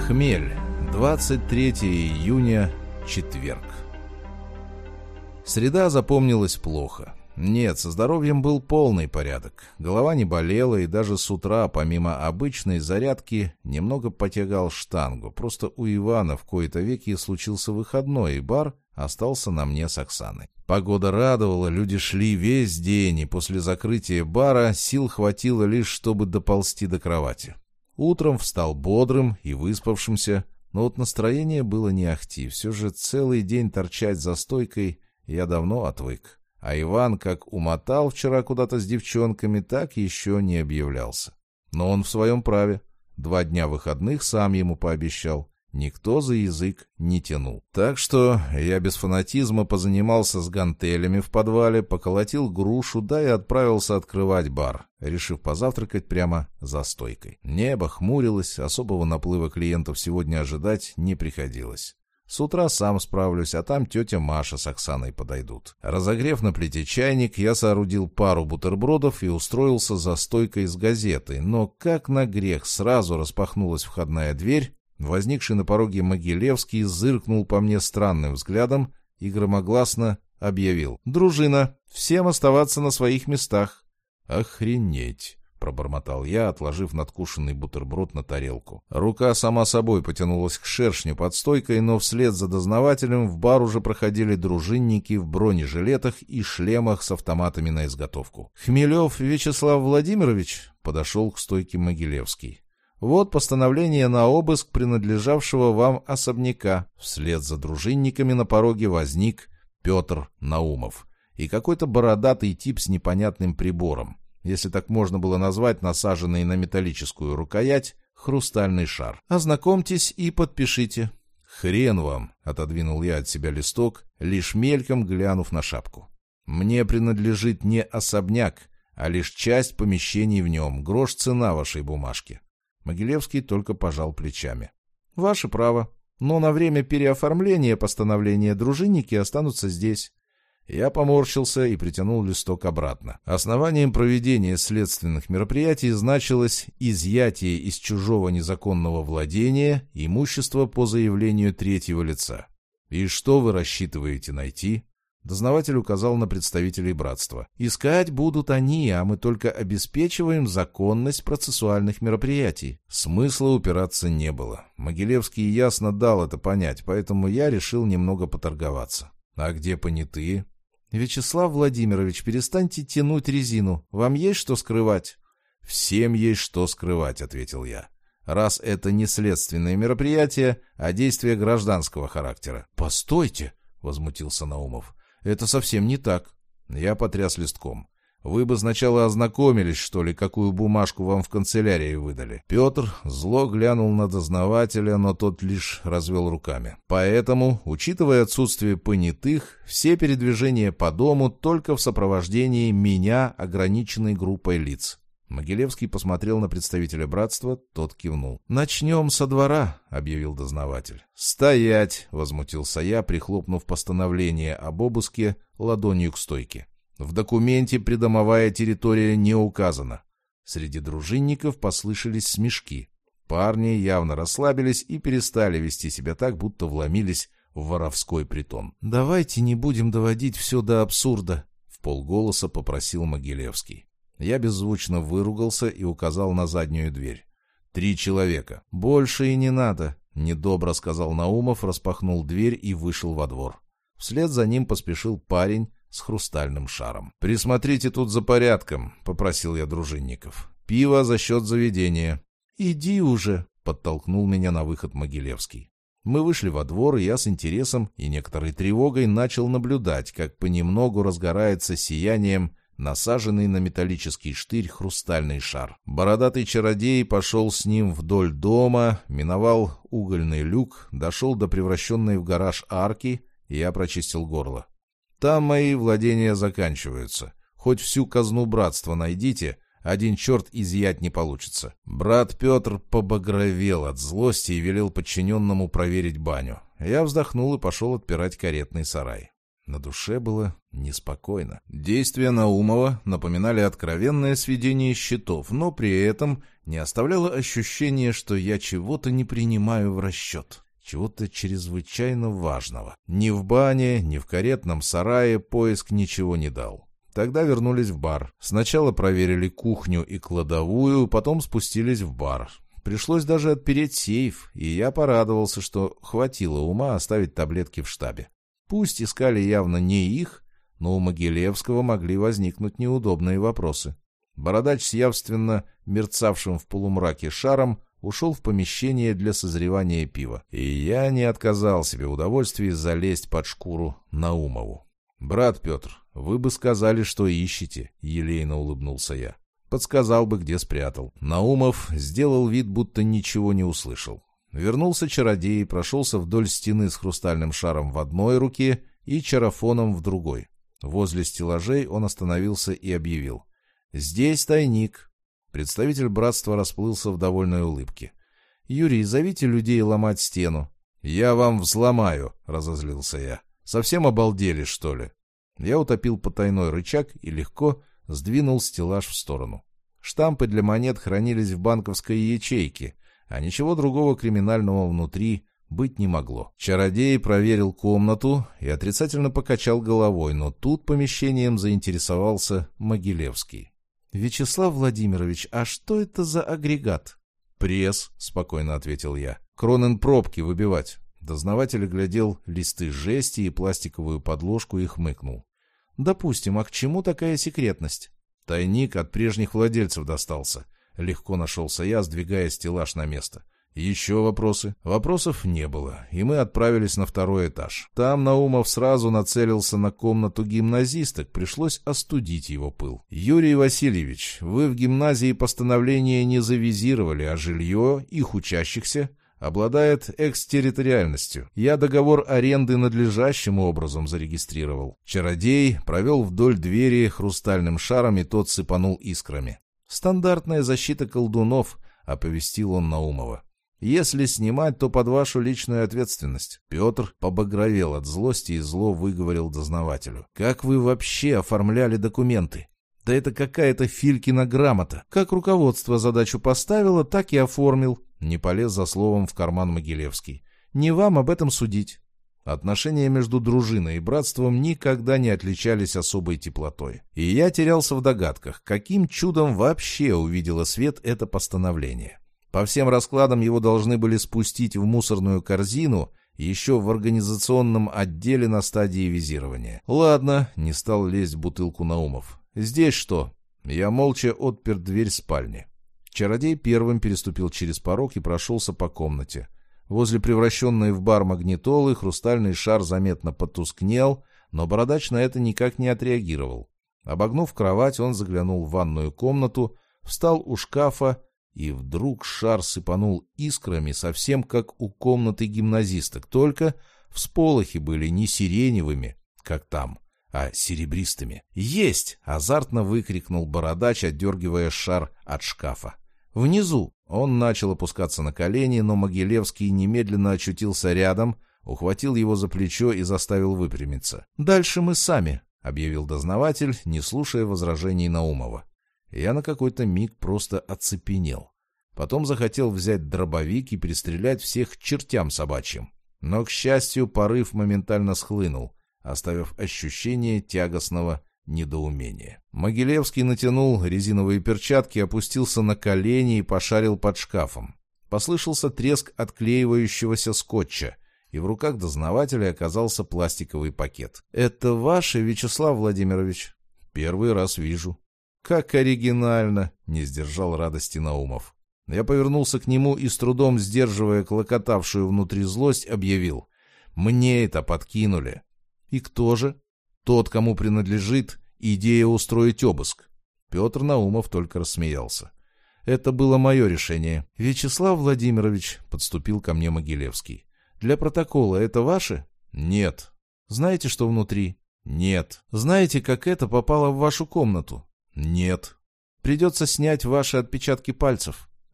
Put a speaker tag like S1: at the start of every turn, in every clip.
S1: Хмель. 23 июня. Четверг. Среда запомнилась плохо. Нет, со здоровьем был полный порядок. Голова не болела, и даже с утра, помимо обычной зарядки, немного потягал штангу. Просто у Ивана в кои-то веки случился выходной, и бар остался на мне с Оксаной. Погода радовала, люди шли весь день, и после закрытия бара сил хватило лишь, чтобы доползти до кровати. Утром встал бодрым и выспавшимся, но вот настроение было не ахти. Все же целый день торчать за стойкой я давно отвык. А Иван как умотал вчера куда-то с девчонками, так еще не объявлялся. Но он в своем праве. 2 дня выходных сам ему пообещал. Никто за язык не тянул. Так что я без фанатизма позанимался с гантелями в подвале, поколотил грушу, да и отправился открывать бар, решив позавтракать прямо за стойкой. Небо хмурилось, особого наплыва клиентов сегодня ожидать не приходилось. С утра сам справлюсь, а там тетя Маша с Оксаной подойдут. Разогрев на плите чайник, я соорудил пару бутербродов и устроился за стойкой с газетой. Но как на грех сразу распахнулась входная дверь, возникший на пороге Могилевский зыркнул по мне странным взглядом и громогласно объявил: «Дружина, всем оставаться на своих местах». «Охренеть!» — пробормотал я, отложив надкушенный бутерброд на тарелку. Рука сама собой потянулась к шершню под стойкой, но вслед за дознавателем в бар уже проходили дружинники в бронежилетах и шлемах с автоматами на изготовку. «Хмелев Вячеслав Владимирович», — подошел к стойке Могилевский. «Вот постановление на обыск принадлежавшего вам особняка». Вслед за дружинниками на пороге возник Петр Наумов и какой-то бородатый тип с непонятным прибором, если так можно было назвать насаженный на металлическую рукоять хрустальный шар. «Ознакомьтесь и подпишите». «Хрен вам», — отодвинул я от себя листок, лишь мельком глянув на шапку. «Мне принадлежит не особняк, а лишь часть помещений в нем. Грош цена вашей бумажки». Могилевский только пожал плечами. «Ваше право, но на время переоформления постановления дружинники останутся здесь». Я поморщился и притянул листок обратно. Основанием проведения следственных мероприятий значилось изъятие из чужого незаконного владения имущества по заявлению третьего лица. «И что вы рассчитываете найти?» Дознаватель указал на представителей братства. «Искать будут они, а мы только обеспечиваем законность процессуальных мероприятий». Смысла упираться не было. Могилевский ясно дал это понять, поэтому я решил немного поторговаться. «А где понятые?» «Вячеслав Владимирович, перестаньте тянуть резину. Вам есть что скрывать?» «Всем есть что скрывать», — ответил я. «Раз это не следственное мероприятие, а действие гражданского характера». «Постойте», — возмутился Наумов. «Это совсем не так». Я потряс листком. «Вы бы сначала ознакомились, что ли, какую бумажку вам в канцелярии выдали». Петр зло глянул на дознавателя, но тот лишь развел руками. «Поэтому, учитывая отсутствие понятых, все передвижения по дому только в сопровождении меня ограниченной группой лиц». Могилевский посмотрел на представителя братства, тот кивнул. «Начнем со двора», — объявил дознаватель. «Стоять!» — возмутился я, прихлопнув постановление об обыске ладонью к стойке. «В документе придомовая территория не указана». Среди дружинников послышались смешки. Парни явно расслабились и перестали вести себя так, будто вломились в воровской притон. «Давайте не будем доводить все до абсурда», — вполголоса попросил Могилевский. Я беззвучно выругался и указал на заднюю дверь. 3 человека. «Больше и не надо», — недобро сказал Наумов, распахнул дверь и вышел во двор. Вслед за ним поспешил парень с хрустальным шаром. «Присмотрите тут за порядком», — попросил я дружинников. «Пиво за счет заведения». «Иди уже», — подтолкнул меня на выход Могилевский. Мы вышли во двор, и я с интересом и некоторой тревогой начал наблюдать, как понемногу разгорается сиянием насаженный на металлический штырь хрустальный шар. Бородатый чародей пошел с ним вдоль дома, миновал угольный люк, дошел до превращенной в гараж арки, и я прочистил горло. «Там мои владения заканчиваются. Хоть всю казну братства найдите, один черт изъять не получится». Брат Петр побагровел от злости и велел подчиненному проверить баню. Я вздохнул и пошел отпирать каретный сарай. На душе было неспокойно. Действия Наумова напоминали откровенное сведение счетов, но при этом не оставляло ощущения, что я чего-то не принимаю в расчет. Чего-то чрезвычайно важного. Ни в бане, ни в каретном сарае поиск ничего не дал. Тогда вернулись в бар. Сначала проверили кухню и кладовую, потом спустились в бар. Пришлось даже отпереть сейф, и я порадовался, что хватило ума оставить таблетки в штабе. Пусть искали явно не их, но у Могилевского могли возникнуть неудобные вопросы. Бородач с явственно мерцавшим в полумраке шаром ушел в помещение для созревания пива, и я не отказал себе в удовольствии залезть под шкуру Наумову. «Брат Петр, вы бы сказали, что ищете», — елейно улыбнулся я. Подсказал бы, где спрятал. Наумов сделал вид, будто ничего не услышал. Вернулся чародей и прошелся вдоль стены с хрустальным шаром в одной руке и чарафоном в другой. Возле стеллажей он остановился и объявил: «Здесь тайник». Представитель братства расплылся в довольной улыбке. «Юрий, зовите людей ломать стену». «Я вам взломаю», — разозлился я. «Совсем обалдели, что ли?» Я утопил потайной рычаг и легко сдвинул стеллаж в сторону. Штампы для монет хранились в банковской ячейке, а ничего другого криминального внутри быть не могло. Чародей проверил комнату и отрицательно покачал головой, но тут помещением заинтересовался Могилевский. «Вячеслав Владимирович, а что это за агрегат?» «Пресс», — спокойно ответил я. «Кронен пробки выбивать». Дознаватель глядел листы жести и пластиковую подложку и хмыкнул. «Допустим, а к чему такая секретность?» «Тайник от прежних владельцев достался». Легко нашелся я, сдвигая стеллаж на место. «Еще вопросы?» Вопросов не было, и мы отправились на второй этаж. Там Наумов сразу нацелился на комнату гимназисток, пришлось остудить его пыл. «Юрий Васильевич, вы в гимназии постановление не завизировали, а жилье их учащихся обладает экстерриториальностью. Я договор аренды надлежащим образом зарегистрировал». Чародей провел вдоль двери хрустальным шаром, и тот сыпанул искрами. «Стандартная защита колдунов», — оповестил он Наумова. «Если снимать, то под вашу личную ответственность». Петр побагровел от злости и зло выговорил дознавателю: «Как вы вообще оформляли документы? Да это какая-то Филькина грамота. Как руководство задачу поставило, так и оформил». Не полез за словом в карман Могилевский. «Не вам об этом судить». Отношения между дружиной и братством никогда не отличались особой теплотой. И я терялся в догадках, каким чудом вообще увидело свет это постановление. По всем раскладам его должны были спустить в мусорную корзину еще в организационном отделе на стадии визирования. «Ладно», — не стал лезть в бутылку Наумов. «Здесь что?» Я молча отпер дверь спальни. Чародей первым переступил через порог и прошелся по комнате. Возле превращенной в бар магнитолы хрустальный шар заметно потускнел, но бородач на это никак не отреагировал. Обогнув кровать, он заглянул в ванную комнату, встал у шкафа, и вдруг шар сыпанул искрами, совсем как у комнаты гимназисток, только всполохи были не сиреневыми, как там, а серебристыми. «Есть!» — азартно выкрикнул бородач, отдергивая шар от шкафа. «Внизу!» Он начал опускаться на колени, но Могилевский немедленно очутился рядом, ухватил его за плечо и заставил выпрямиться. «Дальше мы сами», — объявил дознаватель, не слушая возражений Наумова. Я на какой-то миг просто оцепенел. Потом захотел взять дробовик и перестрелять всех к чертям собачьим. Но, к счастью, порыв моментально схлынул, оставив ощущение тягостного недоумения. Могилевский натянул резиновые перчатки, опустился на колени и пошарил под шкафом. Послышался треск отклеивающегося скотча, и в руках дознавателя оказался пластиковый пакет. «Это ваше, Вячеслав Владимирович?» «Первый раз вижу». «Как оригинально!» — не сдержал радости Наумов. Я повернулся к нему и, с трудом сдерживая клокотавшую внутри злость, объявил: «Мне это подкинули». «И кто же?» «Тот, кому принадлежит идея устроить обыск». Петр Наумов только рассмеялся. «Это было мое решение». «Вячеслав Владимирович», — подступил ко мне Могилевский, — «для протокола это ваше?» «Нет». «Знаете, что внутри?» «Нет». «Знаете, как это попало в вашу комнату?» «Нет». «Придется снять ваши отпечатки пальцев».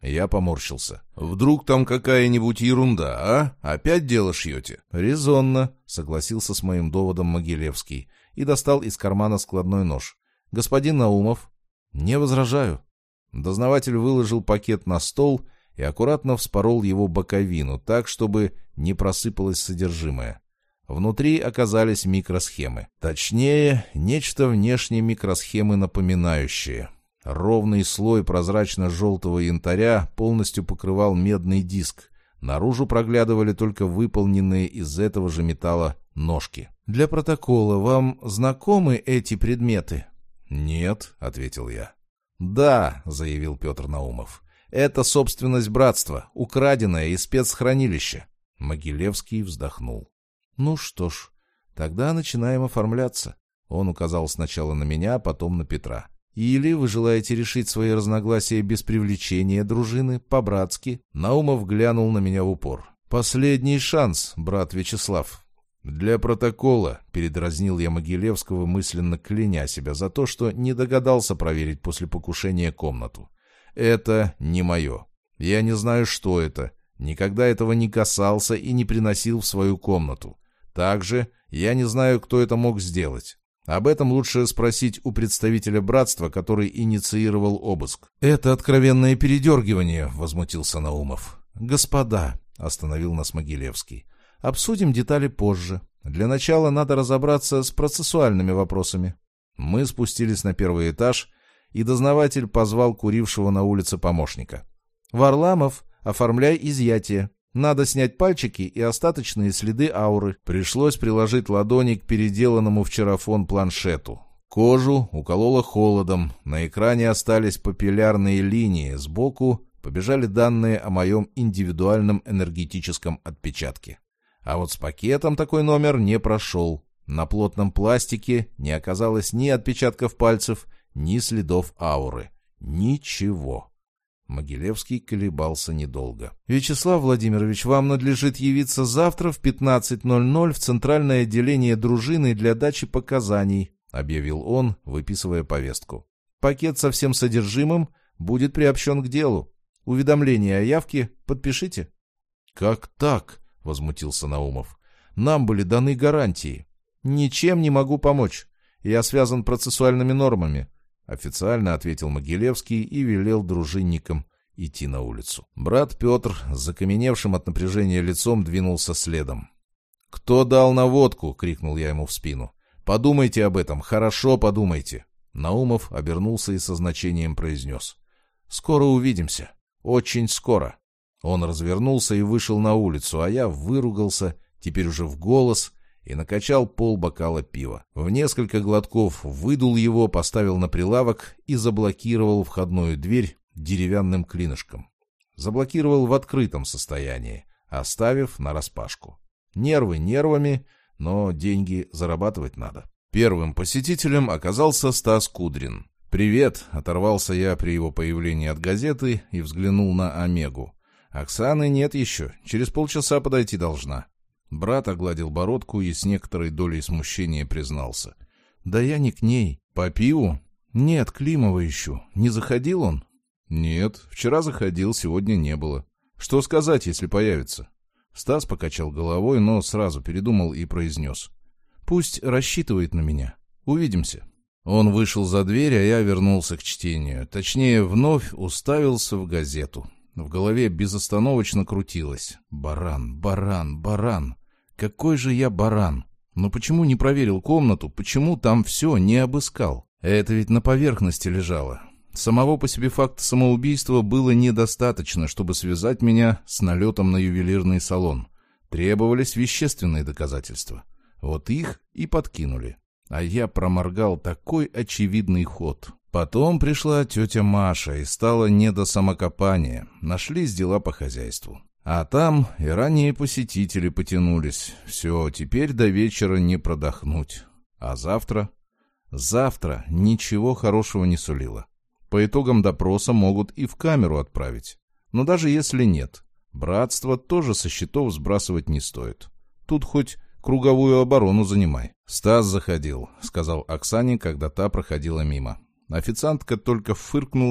S1: Я поморщился. «Вдруг там какая-нибудь ерунда, а? Опять дело шьете?» «Резонно», — согласился с моим доводом Могилевский и достал из кармана складной нож. «Господин Наумов?» «Не возражаю». Дознаватель выложил пакет на стол и аккуратно вспорол его боковину, так, чтобы не просыпалось содержимое. Внутри оказались микросхемы. Точнее, нечто внешне микросхемы напоминающее. Ровный слой прозрачно-желтого янтаря полностью покрывал медный диск. Наружу проглядывали только выполненные из этого же металла ножки. «Для протокола вам знакомы эти предметы?» «Нет», — ответил я. «Да», — заявил Петр Наумов. «Это собственность братства, украденная из спецхранилища». Могилевский вздохнул. «Ну что ж, тогда начинаем оформляться». Он указал сначала на меня, потом на Петра. «Или вы желаете решить свои разногласия без привлечения дружины, по-братски?» Наумов глянул на меня в упор. «Последний шанс, брат Вячеслав». «Для протокола», — передразнил я Могилевского, мысленно кляня себя за то, что не догадался проверить после покушения комнату. «Это не мое. Я не знаю, что это. Никогда этого не касался и не приносил в свою комнату. Также я не знаю, кто это мог сделать. Об этом лучше спросить у представителя братства, который инициировал обыск». «Это откровенное передергивание», — возмутился Наумов. «Господа», — остановил нас Могилевский, — «обсудим детали позже. Для начала надо разобраться с процессуальными вопросами». Мы спустились на первый этаж, и дознаватель позвал курившего на улице помощника. «Варламов, оформляй изъятие. Надо снять пальчики и остаточные следы ауры». Пришлось приложить ладони к переделанному вчера планшету. Кожу укололо холодом, на экране остались папиллярные линии, сбоку побежали данные о моем индивидуальном энергетическом отпечатке. А вот с пакетом такой номер не прошел. На плотном пластике не оказалось ни отпечатков пальцев, ни следов ауры. Ничего. Могилевский колебался недолго. «Вячеслав Владимирович, вам надлежит явиться завтра в 15:00 в Центральное отделение дружины для дачи показаний», — объявил он, выписывая повестку. «Пакет со всем содержимым будет приобщен к делу. Уведомление о явке подпишите». «Как так?» — возмутился Наумов. «Нам были даны гарантии». «Ничем не могу помочь. Я связан процессуальными нормами», — официально ответил Могилевский и велел дружинникам идти на улицу. Брат Петр с закаменевшим от напряжения лицом двинулся следом. «Кто дал наводку?» — крикнул я ему в спину. «Подумайте об этом, хорошо подумайте». Наумов обернулся и со значением произнес: «Скоро увидимся. Очень скоро». Он развернулся и вышел на улицу, а я выругался, теперь уже в голос, и накачал полбокала пива. В несколько глотков выдул его, поставил на прилавок и заблокировал входную дверь деревянным клинышком. Заблокировал в открытом состоянии, оставив нараспашку. Нервы нервами, но деньги зарабатывать надо. Первым посетителем оказался Стас Кудрин. «Привет!» — оторвался я при его появлении от газеты и взглянул на Омегу. «Оксаны нет еще, через полчаса подойти должна». Брат огладил бородку и с некоторой долей смущения признался: «Да я не к ней. По пиву?» «Нет, Климова ищу. Не заходил он?» «Нет, вчера заходил, сегодня не было. Что сказать, если появится?» Стас покачал головой, но сразу передумал и произнес: «Пусть рассчитывает на меня. Увидимся». Он вышел за дверь, а я вернулся к чтению. Точнее, вновь уставился в газету. В голове безостановочно крутилось: «Баран, баран, баран. Какой же я баран! Но почему не проверил комнату, почему там все не обыскал? Это ведь на поверхности лежало. Самого по себе факта самоубийства было недостаточно, чтобы связать меня с налетом на ювелирный салон. Требовались вещественные доказательства. Вот их и подкинули. А я проморгал такой очевидный ход». Потом пришла тетя Маша, и стало не до самокопания. Нашлись дела по хозяйству. А там и ранние посетители потянулись. Все, теперь до вечера не продохнуть. А завтра? Завтра ничего хорошего не сулило. По итогам допроса могут и в камеру отправить. Но даже если нет, братство тоже со счетов сбрасывать не стоит. Тут хоть круговую оборону занимай. «Стас заходил», — сказал Оксане, когда та проходила мимо. Официантка только фыркнула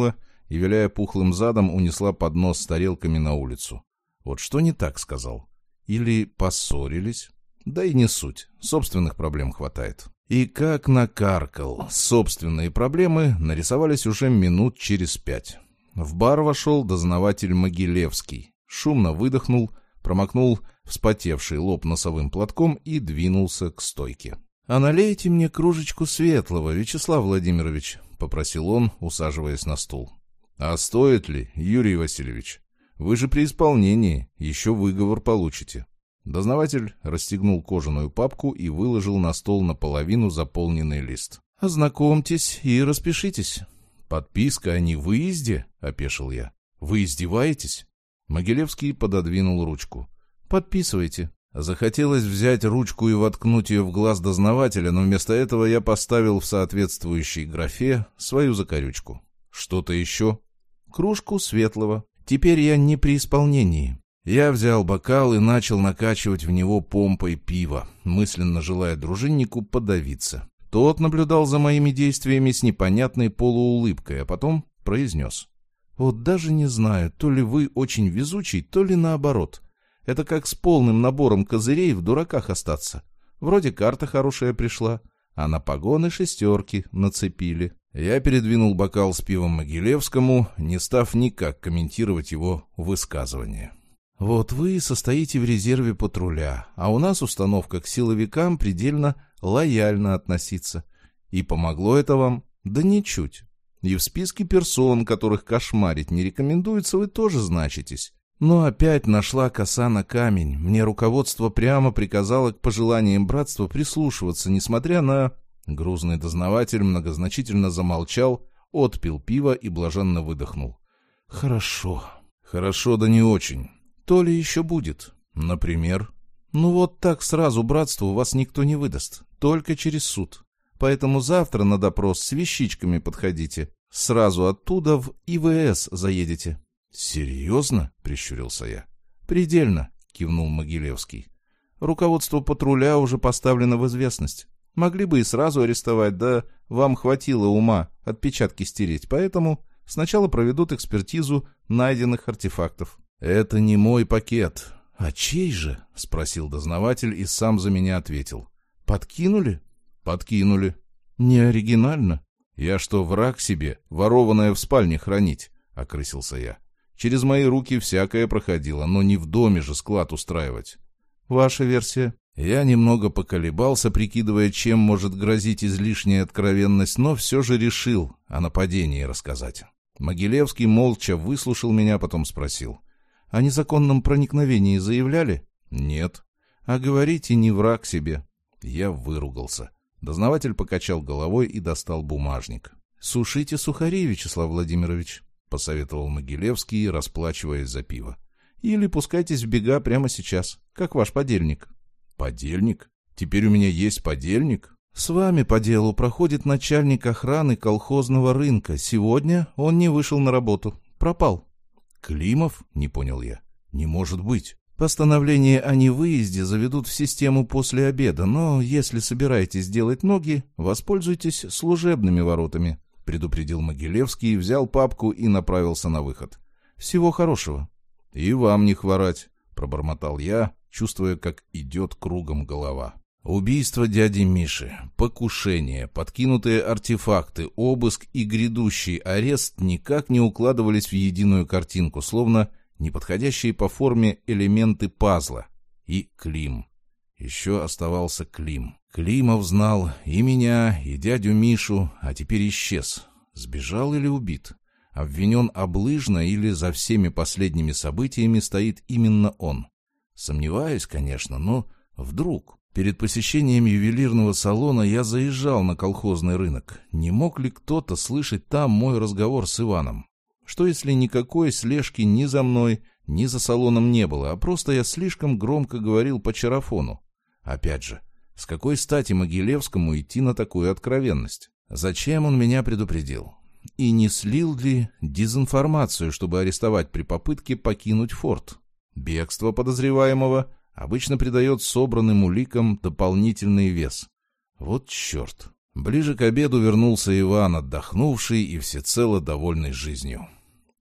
S1: и, виляя пухлым задом, унесла поднос с тарелками на улицу. Вот что не так сказал? Или поссорились? Да и не суть, собственных проблем хватает. И как накаркал, собственные проблемы нарисовались уже минут через 5. В бар вошел дознаватель Могилевский, шумно выдохнул, промокнул вспотевший лоб носовым платком и двинулся к стойке. «А налейте мне кружечку светлого, Вячеслав Владимирович», — попросил он, усаживаясь на стул. «А стоит ли, Юрий Васильевич? Вы же при исполнении, еще выговор получите». Дознаватель расстегнул кожаную папку и выложил на стол наполовину заполненный лист. «Ознакомьтесь и распишитесь». «Подписка о невыезде?» — опешил я. «Вы издеваетесь?» Могилевский пододвинул ручку. «Подписывайте». Захотелось взять ручку и воткнуть ее в глаз дознавателя, но вместо этого я поставил в соответствующей графе свою закорючку. «Что-то еще?» «Кружку светлого. Теперь я не при исполнении». Я взял бокал и начал накачивать в него помпой пива, мысленно желая дружиннику подавиться. Тот наблюдал за моими действиями с непонятной полуулыбкой, а потом произнес. «Вот даже не знаю, то ли вы очень везучий, то ли наоборот. Это как с полным набором козырей в дураках остаться. Вроде карта хорошая пришла, а на погоны 6 нацепили». Я передвинул бокал с пивом Могилевскому, не став никак комментировать его высказывание. «Вот вы состоите в резерве патруля, а у нас установка к силовикам предельно лояльно относиться. И помогло это вам? Да ничуть. И в списке персон, которых кошмарить не рекомендуется, вы тоже значитесь. Но опять нашла коса на камень. Мне руководство прямо приказало к пожеланиям братства прислушиваться, несмотря на...» Грузный дознаватель многозначительно замолчал, отпил пиво и блаженно выдохнул. «Хорошо. Хорошо, да не очень. То ли еще будет. Например? Ну вот так сразу братству вас никто не выдаст. Только через суд. Поэтому завтра на допрос с вещичками подходите. Сразу оттуда в ИВС заедете». «Серьезно?» — прищурился я. «Предельно», — кивнул Могилевский. «Руководство патруля уже поставлено в известность. Могли бы и сразу арестовать, да вам хватило ума отпечатки стереть, поэтому сначала проведут экспертизу найденных артефактов». «Это не мой пакет». «А чей же?» — спросил дознаватель и сам за меня ответил. «Подкинули?» «Подкинули». «Не оригинально». «Я что, враг себе, ворованное в спальне хранить?» — окрысился я. «Через мои руки всякое проходило, но не в доме же склад устраивать». «Ваша версия?» Я немного поколебался, прикидывая, чем может грозить излишняя откровенность, но все же решил о нападении рассказать. Могилевский молча выслушал меня, потом спросил. «О незаконном проникновении заявляли?» «Нет». «А говорите, не враг себе». Я выругался. Дознаватель покачал головой и достал бумажник. «Сушите сухари, Вячеслав Владимирович», — посоветовал Могилевский, расплачиваясь за пиво. «Или пускайтесь в бега прямо сейчас, как ваш подельник». «Подельник? Теперь у меня есть подельник?» «С вами по делу проходит начальник охраны колхозного рынка. Сегодня он не вышел на работу. Пропал». «Климов?» — не понял я. «Не может быть». «Постановление о невыезде заведут в систему после обеда, но если собираетесь делать ноги, воспользуйтесь служебными воротами», — предупредил Могилевский, взял папку и направился на выход. «Всего хорошего». «И вам не хворать», — пробормотал я, чувствуя, как идет кругом голова. Убийство дяди Миши, покушение, подкинутые артефакты, обыск и грядущий арест никак не укладывались в единую картинку, словно неподходящие по форме элементы пазла. И Клим. Еще оставался Клим. Климов знал и меня, и дядю Мишу, а теперь исчез. Сбежал или убит? Обвинен облыжно или за всеми последними событиями стоит именно он? Сомневаюсь, конечно, но вдруг... Перед посещением ювелирного салона я заезжал на колхозный рынок. Не мог ли кто-то слышать там мой разговор с Иваном? Что если никакой слежки ни за мной, ни за салоном не было, а просто я слишком громко говорил по чарафону? Опять же, с какой стати Могилевскому идти на такую откровенность? Зачем он меня предупредил? И не слил ли дезинформацию, чтобы арестовать при попытке покинуть форт? Бегство подозреваемого обычно придает собранным уликам дополнительный вес. Вот черт. Ближе к обеду вернулся Иван, отдохнувший и всецело довольный жизнью.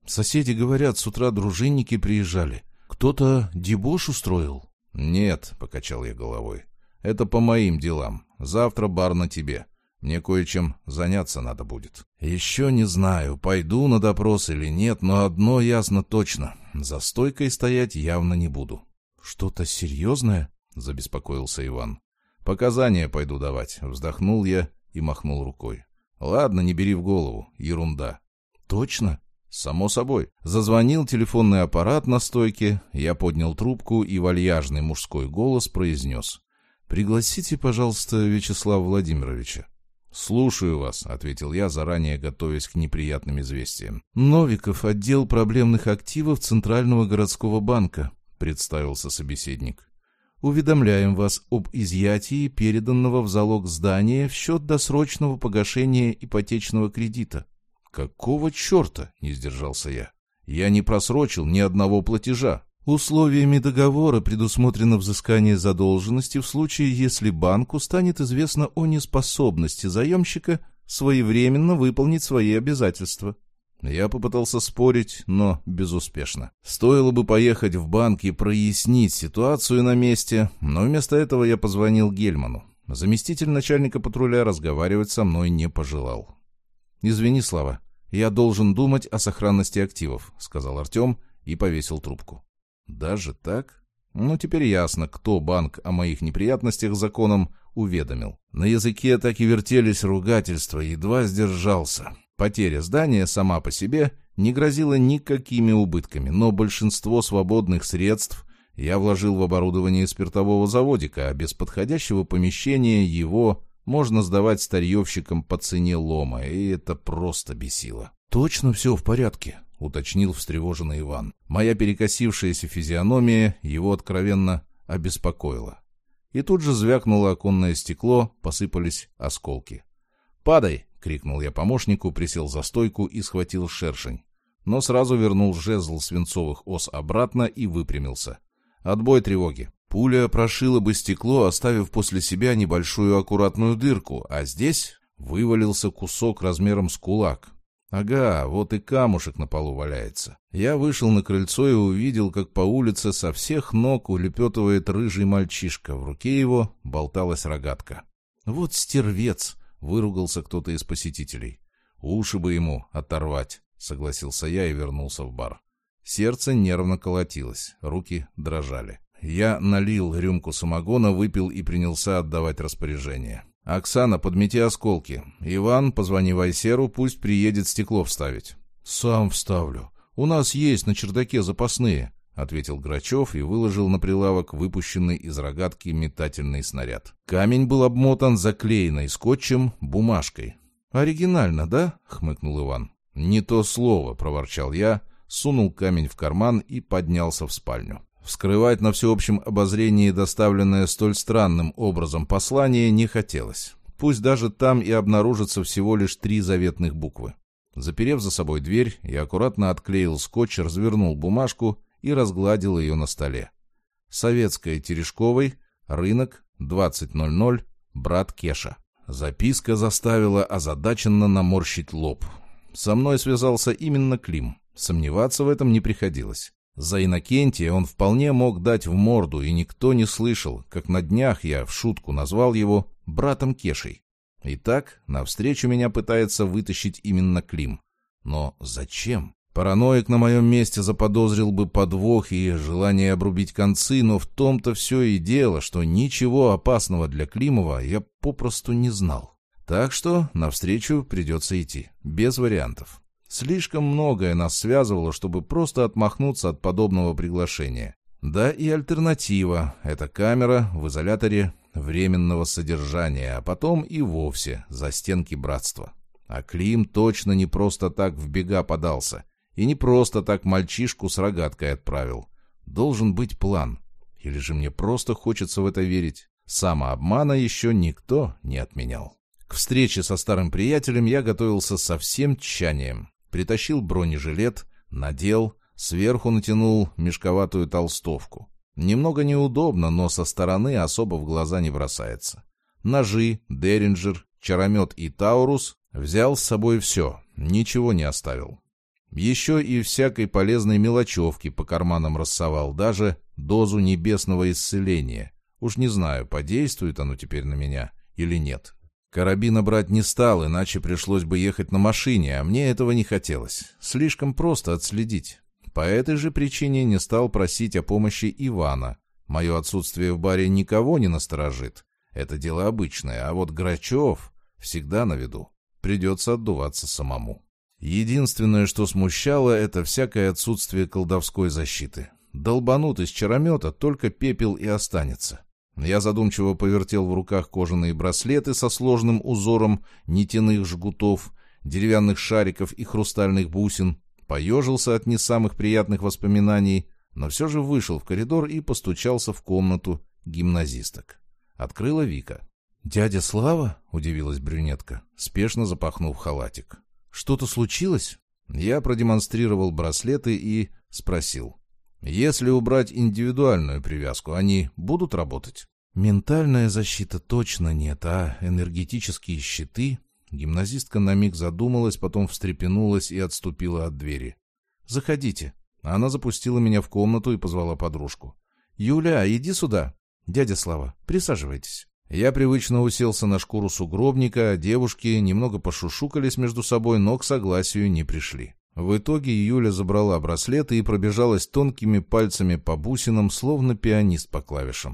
S2: Соседи говорят, с утра дружинники приезжали. Кто-то дебош устроил?»
S1: «Нет», — покачал я головой. «Это по моим делам. Завтра бар на тебе. Мне кое-чем заняться надо будет».
S2: «Еще не знаю, пойду на допрос или нет, но одно ясно точно. За стойкой стоять явно не буду». «Что-то серьезное?» — забеспокоился Иван.
S1: «Показания пойду давать», — вздохнул я и махнул рукой. «Ладно, не бери в голову. Ерунда».
S2: «Точно?»
S1: «Само собой». Зазвонил телефонный аппарат на стойке, я поднял трубку, и вальяжный мужской голос произнес: «Пригласите, пожалуйста, Вячеслава Владимировича». «Слушаю вас», — ответил я, заранее готовясь к неприятным известиям.
S2: «Новиков, отдел проблемных активов Центрального городского банка», — представился собеседник. «Уведомляем вас об изъятии переданного в залог здания в счет досрочного погашения ипотечного кредита».
S1: «Какого черта?» — не сдержался я. «Я не просрочил ни одного платежа».
S2: Условиями договора предусмотрено взыскание задолженности в случае, если банку станет известно о неспособности заемщика своевременно выполнить свои обязательства.
S1: Я попытался спорить, но безуспешно. Стоило бы поехать в банк и прояснить ситуацию на месте, но вместо этого я позвонил Гельману. Заместитель начальника патруля разговаривать со мной не пожелал. «Извини, Слава, я должен думать о сохранности активов», — сказал Артем и повесил трубку. «Даже так? Ну, теперь ясно, кто банк о моих неприятностях с законом уведомил». На языке так и вертелись ругательства, едва сдержался. Потеря здания сама по себе не грозила никакими убытками, но большинство свободных средств я вложил в оборудование спиртового заводика, а без подходящего помещения его можно сдавать старьевщикам по цене лома, и это просто бесило.
S2: «Точно все в порядке?»
S1: — уточнил встревоженный Иван. Моя перекосившаяся физиономия его откровенно обеспокоила. И тут же звякнуло оконное стекло, посыпались осколки. «Падай!» — крикнул я помощнику, присел за стойку и схватил шершень. Но сразу вернул жезл свинцовых ос обратно и выпрямился. «Отбой тревоги!» Пуля прошила бы стекло, оставив после себя небольшую аккуратную дырку, а здесь вывалился кусок размером с кулак. Ага, вот и камушек на полу валяется. Я вышел на крыльцо и увидел, как по улице со всех ног улепетывает рыжий мальчишка. В руке его болталась рогатка. «Вот стервец!» — выругался кто-то из посетителей. «Уши бы ему оторвать», — согласился я и вернулся в бар. Сердце нервно колотилось, руки дрожали. Я налил рюмку самогона, выпил и принялся отдавать распоряжение. «Оксана, подмети осколки. Иван, позвони Вайсеру, пусть приедет стекло вставить».
S2: «Сам вставлю. У нас есть на чердаке запасные», — ответил Грачев и выложил на прилавок выпущенный из рогатки метательный снаряд.
S1: Камень был обмотан заклеенной скотчем бумажкой.
S2: «Оригинально, да?» — хмыкнул Иван.
S1: «Не то слово», — проворчал я, сунул камень в карман и поднялся в спальню. Вскрывать на всеобщем обозрении доставленное столь странным образом послание не хотелось. Пусть даже там и обнаружится всего лишь 3 заветных буквы. Заперев за собой дверь, я аккуратно отклеил скотч, развернул бумажку и разгладил ее на столе. Советская, Терешковой, рынок, 20:00, брат Кеша. Записка заставила озадаченно наморщить лоб. Со мной связался именно Клим. Сомневаться в этом не приходилось. За Иннокентия он вполне мог дать в морду, и никто не слышал, как на днях я в шутку назвал его братом Кешей. Итак, навстречу меня пытается вытащить именно Клим. Но зачем? Параноик на моем месте заподозрил бы подвох и желание обрубить концы, но в том-то все и дело, что ничего опасного для Климова я попросту не знал. Так что навстречу придется идти, без вариантов. Слишком многое нас связывало, чтобы просто отмахнуться от подобного приглашения. Да и альтернатива — это камера в изоляторе временного содержания, а потом и вовсе застенки братства. А Клим точно не просто так в бега подался, и не просто так мальчишку с рогаткой отправил. Должен быть план. Или же мне просто хочется в это верить. Самообмана еще никто не отменял. К встрече со старым приятелем я готовился со всем тщанием. Притащил бронежилет, надел, сверху натянул мешковатую толстовку. Немного неудобно, но со стороны особо в глаза не бросается. Ножи, Деринджер, чаромет и Таурус взял с собой все, ничего не оставил. Еще и всякой полезной мелочевки по карманам рассовал, даже дозу небесного исцеления. Уж не знаю, подействует оно теперь на меня или нет. Карабина брать не стал, иначе пришлось бы ехать на машине, а мне этого не хотелось. Слишком просто отследить. По этой же причине не стал просить о помощи Ивана. Мое отсутствие в баре никого не насторожит. Это дело обычное, а вот Грачев всегда на виду. Придется отдуваться самому. Единственное, что смущало, это всякое отсутствие колдовской защиты. Долбанут из чаромета, только пепел и останется. Я задумчиво повертел в руках кожаные браслеты со сложным узором нитяных жгутов, деревянных шариков и хрустальных бусин, поежился от не самых приятных воспоминаний, но все же вышел в коридор и постучался в комнату гимназисток. Открыла Вика. «Дядя Слава?» — удивилась брюнетка, спешно запахнув халатик. «Что-то случилось?» Я продемонстрировал браслеты и спросил. «Если убрать индивидуальную привязку, они будут работать?» «Ментальная защита точно нет, а энергетические щиты...» Гимназистка на миг задумалась, потом встрепенулась и отступила от двери. «Заходите». Она запустила меня в комнату и позвала подружку. «Юля, иди сюда. Дядя Слава, присаживайтесь». Я привычно уселся на шкуру сугробника, а девушки немного пошушукались между собой, но к согласию не пришли. В итоге Юля забрала браслеты и пробежалась тонкими пальцами по бусинам, словно пианист по клавишам.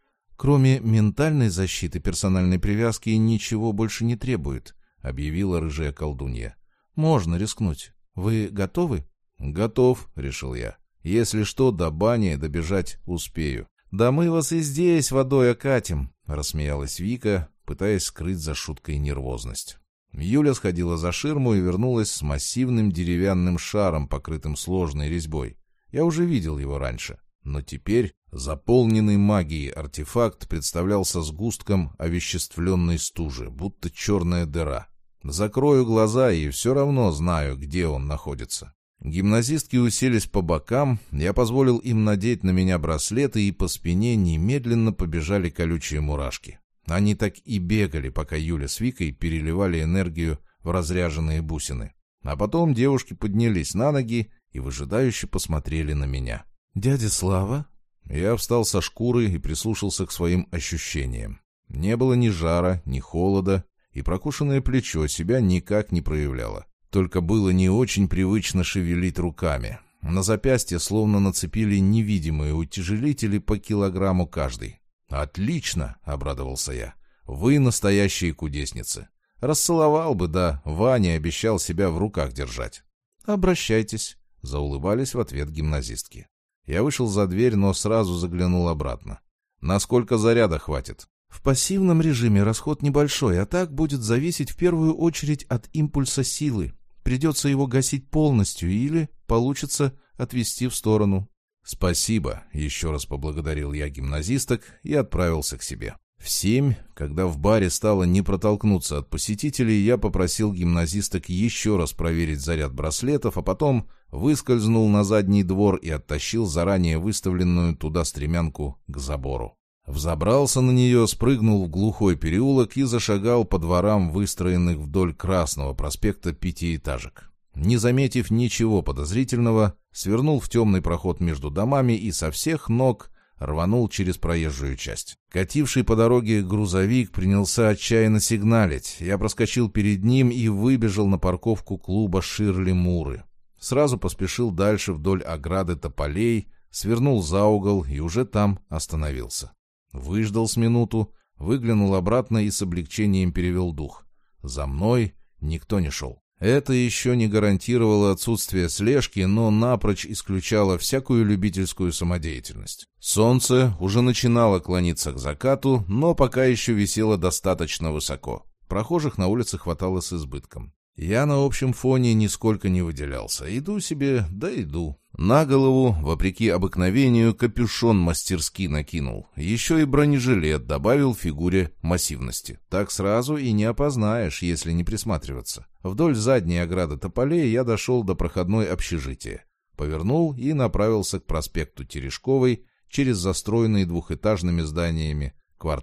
S1: «Кроме ментальной защиты, персональной привязки ничего больше не требует», — объявила рыжая колдунья. «Можно рискнуть. Вы готовы?» «Готов», — решил я. «Если что, до бани добежать успею». «Да мы вас и здесь водой окатим», — рассмеялась Вика, пытаясь скрыть за шуткой нервозность. Юля сходила за ширму и вернулась с массивным деревянным шаром, покрытым сложной резьбой. Я уже видел его раньше, но теперь заполненный магией артефакт представлялся сгустком овеществленной стужи, будто черная дыра. Закрою глаза и все равно знаю, где он находится. Гимназистки уселись по бокам, я позволил им надеть на меня браслеты, и по спине немедленно побежали колючие мурашки. Они так и бегали, пока Юля с Викой переливали энергию в разряженные бусины. А потом девушки поднялись на ноги и выжидающе посмотрели на меня. «Дядя Слава?» Я встал со шкуры и прислушался к своим ощущениям. Не было ни жара, ни холода, и прокушенное плечо себя никак не проявляло. Только было не очень привычно шевелить руками. На запястье словно нацепили невидимые утяжелители по килограмму каждый. «Отлично!» — обрадовался я. «Вы настоящие кудесницы. Расцеловал бы, да Ваня обещал себя в руках держать». «Обращайтесь», — заулыбались в ответ гимназистки. Я вышел за дверь, но сразу заглянул обратно. «Насколько заряда хватит?» «В пассивном режиме расход небольшой, а так будет зависеть в первую очередь от импульса силы. Придется его гасить полностью или получится отвести в сторону». «Спасибо», — еще раз поблагодарил я гимназисток и отправился к себе. В 7, когда в баре стало не протолкнуться от посетителей, я попросил гимназисток еще раз проверить заряд браслетов, а потом выскользнул на задний двор и оттащил заранее выставленную туда стремянку к забору. Взобрался на нее, спрыгнул в глухой переулок и зашагал по дворам, выстроенных вдоль Красного проспекта пятиэтажек. Не заметив ничего подозрительного, свернул в темный проход между домами и со всех ног рванул через проезжую часть. Кативший по дороге грузовик принялся отчаянно сигналить. Я проскочил перед ним и выбежал на парковку клуба «Ширли Муры». Сразу поспешил дальше вдоль ограды тополей, свернул за угол и уже там остановился. Выждал с минуту, выглянул обратно и с облегчением перевел дух. За мной никто не шел. Это еще не гарантировало отсутствие слежки, но напрочь исключало всякую любительскую самодеятельность. Солнце уже начинало клониться к закату, но пока еще висело достаточно высоко. Прохожих на улице хватало с избытком. Я на общем фоне нисколько не выделялся. Иду себе, да иду. На голову, вопреки обыкновению, капюшон мастерски накинул. Еще и бронежилет добавил фигуре массивности. Так сразу и не опознаешь, если не присматриваться. Вдоль задней ограды тополей я дошел до проходной общежития. Повернул и направился к проспекту Терешковой через застроенный двухэтажными зданиями квартал.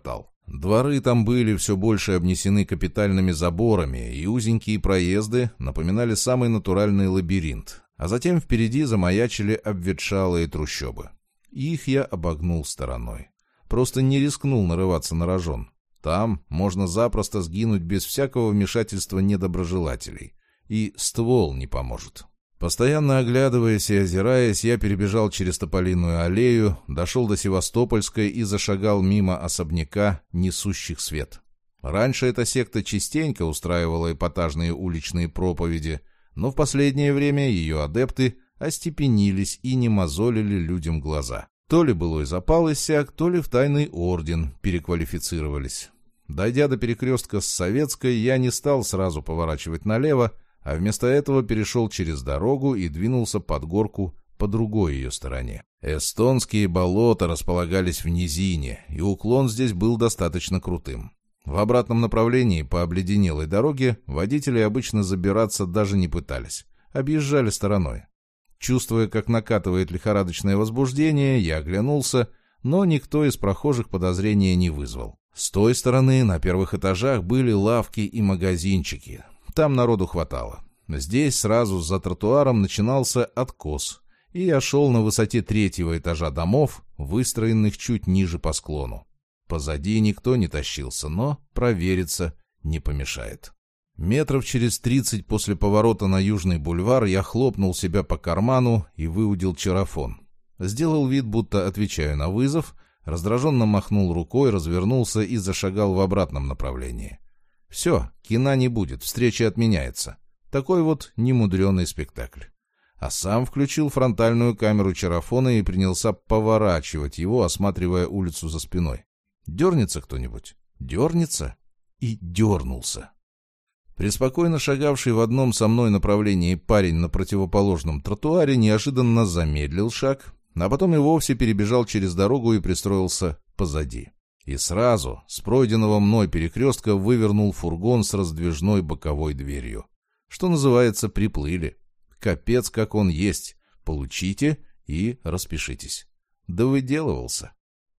S1: Дворы там были все больше обнесены капитальными заборами, и узенькие проезды напоминали самый натуральный лабиринт, а затем впереди замаячили обветшалые трущобы. Их я обогнул стороной. Просто не рискнул нарываться на рожон. Там можно запросто сгинуть без всякого вмешательства недоброжелателей. И ствол не поможет. Постоянно оглядываясь и озираясь, я перебежал через Тополиную аллею, дошел до Севастопольской и зашагал мимо особняка, несущих свет. Раньше эта секта частенько устраивала эпатажные уличные проповеди, но в последнее время ее адепты остепенились и не мозолили людям глаза. То ли былой запал иссяк, то ли в тайный орден переквалифицировались. Дойдя до перекрестка с Советской, я не стал сразу поворачивать налево, а вместо этого перешел через дорогу и двинулся под горку по другой ее стороне. Эстонские болота располагались в низине, и уклон здесь был достаточно крутым. В обратном направлении по обледенелой дороге водители обычно забираться даже не пытались, объезжали стороной. Чувствуя, как накатывает лихорадочное возбуждение, я оглянулся, но никто из прохожих подозрения не вызвал. С той стороны на первых этажах были лавки и магазинчики. Там народу хватало. Здесь сразу за тротуаром начинался откос, и я шел на высоте 3-го этажа домов, выстроенных чуть ниже по склону. Позади никто не тащился, но провериться не помешает. Метров через 30 после поворота на Южный бульвар я хлопнул себя по карману и выудил чарафон. Сделал вид, будто отвечаю на вызов, раздраженно махнул рукой, развернулся и зашагал в обратном направлении. Все, кино не будет, встреча отменяется. Такой вот немудреный спектакль. А сам включил фронтальную камеру чарафона и принялся поворачивать его, осматривая улицу за спиной. Дернется кто-нибудь? Дернется? И дернулся. Преспокойно шагавший в одном со мной направлении парень на противоположном тротуаре неожиданно замедлил шаг, а потом и вовсе перебежал через дорогу и пристроился позади. И сразу с пройденного мной перекрестка вывернул фургон с раздвижной боковой дверью. Что называется, приплыли. Капец, как он есть. Получите и распишитесь. Довыделывался.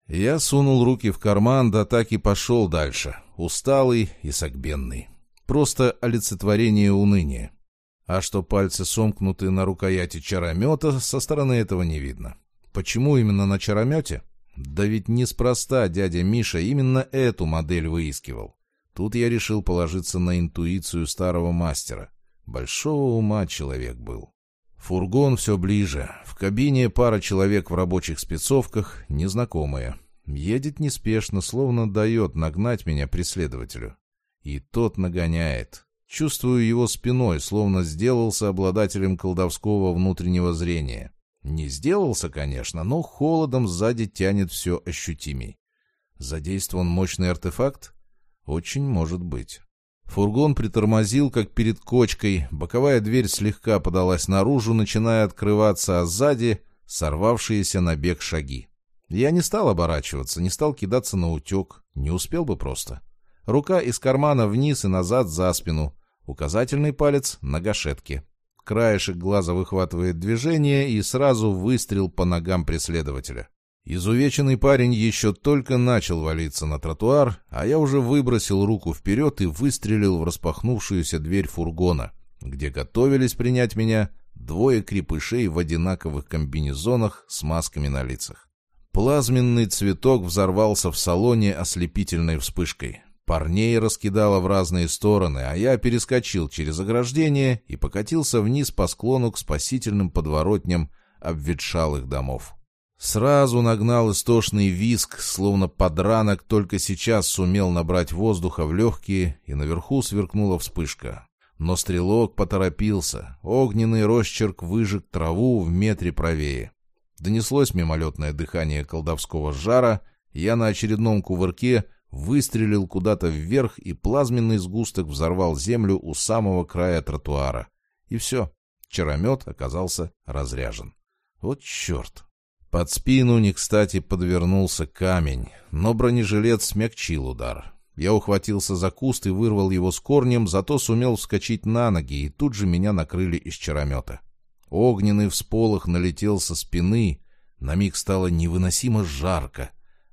S1: Я сунул руки в карман, да так и пошел дальше. Усталый и согбенный. Просто олицетворение уныния. А что пальцы сомкнуты на рукояти чаромета, со стороны этого не видно. Почему именно на чаромете? Да ведь неспроста дядя Миша именно эту модель выискивал. Тут я решил положиться на интуицию старого мастера. Большого ума человек был. Фургон все ближе. В кабине пара человек в рабочих спецовках, незнакомые. Едет неспешно, словно дает нагнать меня преследователю. И тот нагоняет. Чувствую его спиной, словно сделался обладателем колдовского внутреннего зрения. Не сделался, конечно, но холодом сзади тянет все ощутимей. Задействован мощный артефакт? Очень может быть. Фургон притормозил, как перед кочкой, боковая дверь слегка подалась наружу, начиная открываться, а сзади сорвавшиеся на бег шаги. Я не стал оборачиваться, не стал кидаться на утек, не успел бы просто. Рука из кармана вниз и назад за спину, указательный палец на гашетке. Краешек глаза выхватывает движение и сразу выстрел по ногам преследователя. Изувеченный парень еще только начал валиться на тротуар, а я уже выбросил руку вперед и выстрелил в распахнувшуюся дверь фургона, где готовились принять меня двое крепышей в одинаковых комбинезонах с масками на лицах. Плазменный цветок взорвался в салоне ослепительной вспышкой. Парней раскидало в разные стороны, а я перескочил через ограждение и покатился вниз по склону к спасительным подворотням обветшалых домов. Сразу нагнал истошный визг, словно подранок только сейчас сумел набрать воздуха в легкие, и наверху сверкнула вспышка. Но стрелок поторопился, огненный росчерк выжег траву в метре правее. Донеслось мимолетное дыхание колдовского жара, я на очередном кувырке выстрелил куда-то вверх, и плазменный сгусток взорвал землю у самого края тротуара. И все, чаромет оказался разряжен. Вот черт! Под спину не кстати подвернулся камень, но бронежилет смягчил удар. Я ухватился за куст и вырвал его с корнем, зато сумел вскочить на ноги, и тут же меня накрыли из чаромета. Огненный всполох налетел со спины, на миг стало невыносимо жарко,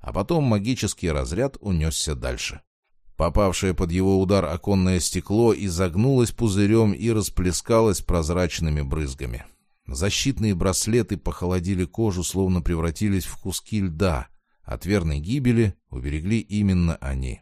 S1: а потом магический разряд унесся дальше. Попавшее под его удар оконное стекло изогнулось пузырем и расплескалось прозрачными брызгами. Защитные браслеты похолодили кожу, словно превратились в куски льда. От верной гибели уберегли именно они.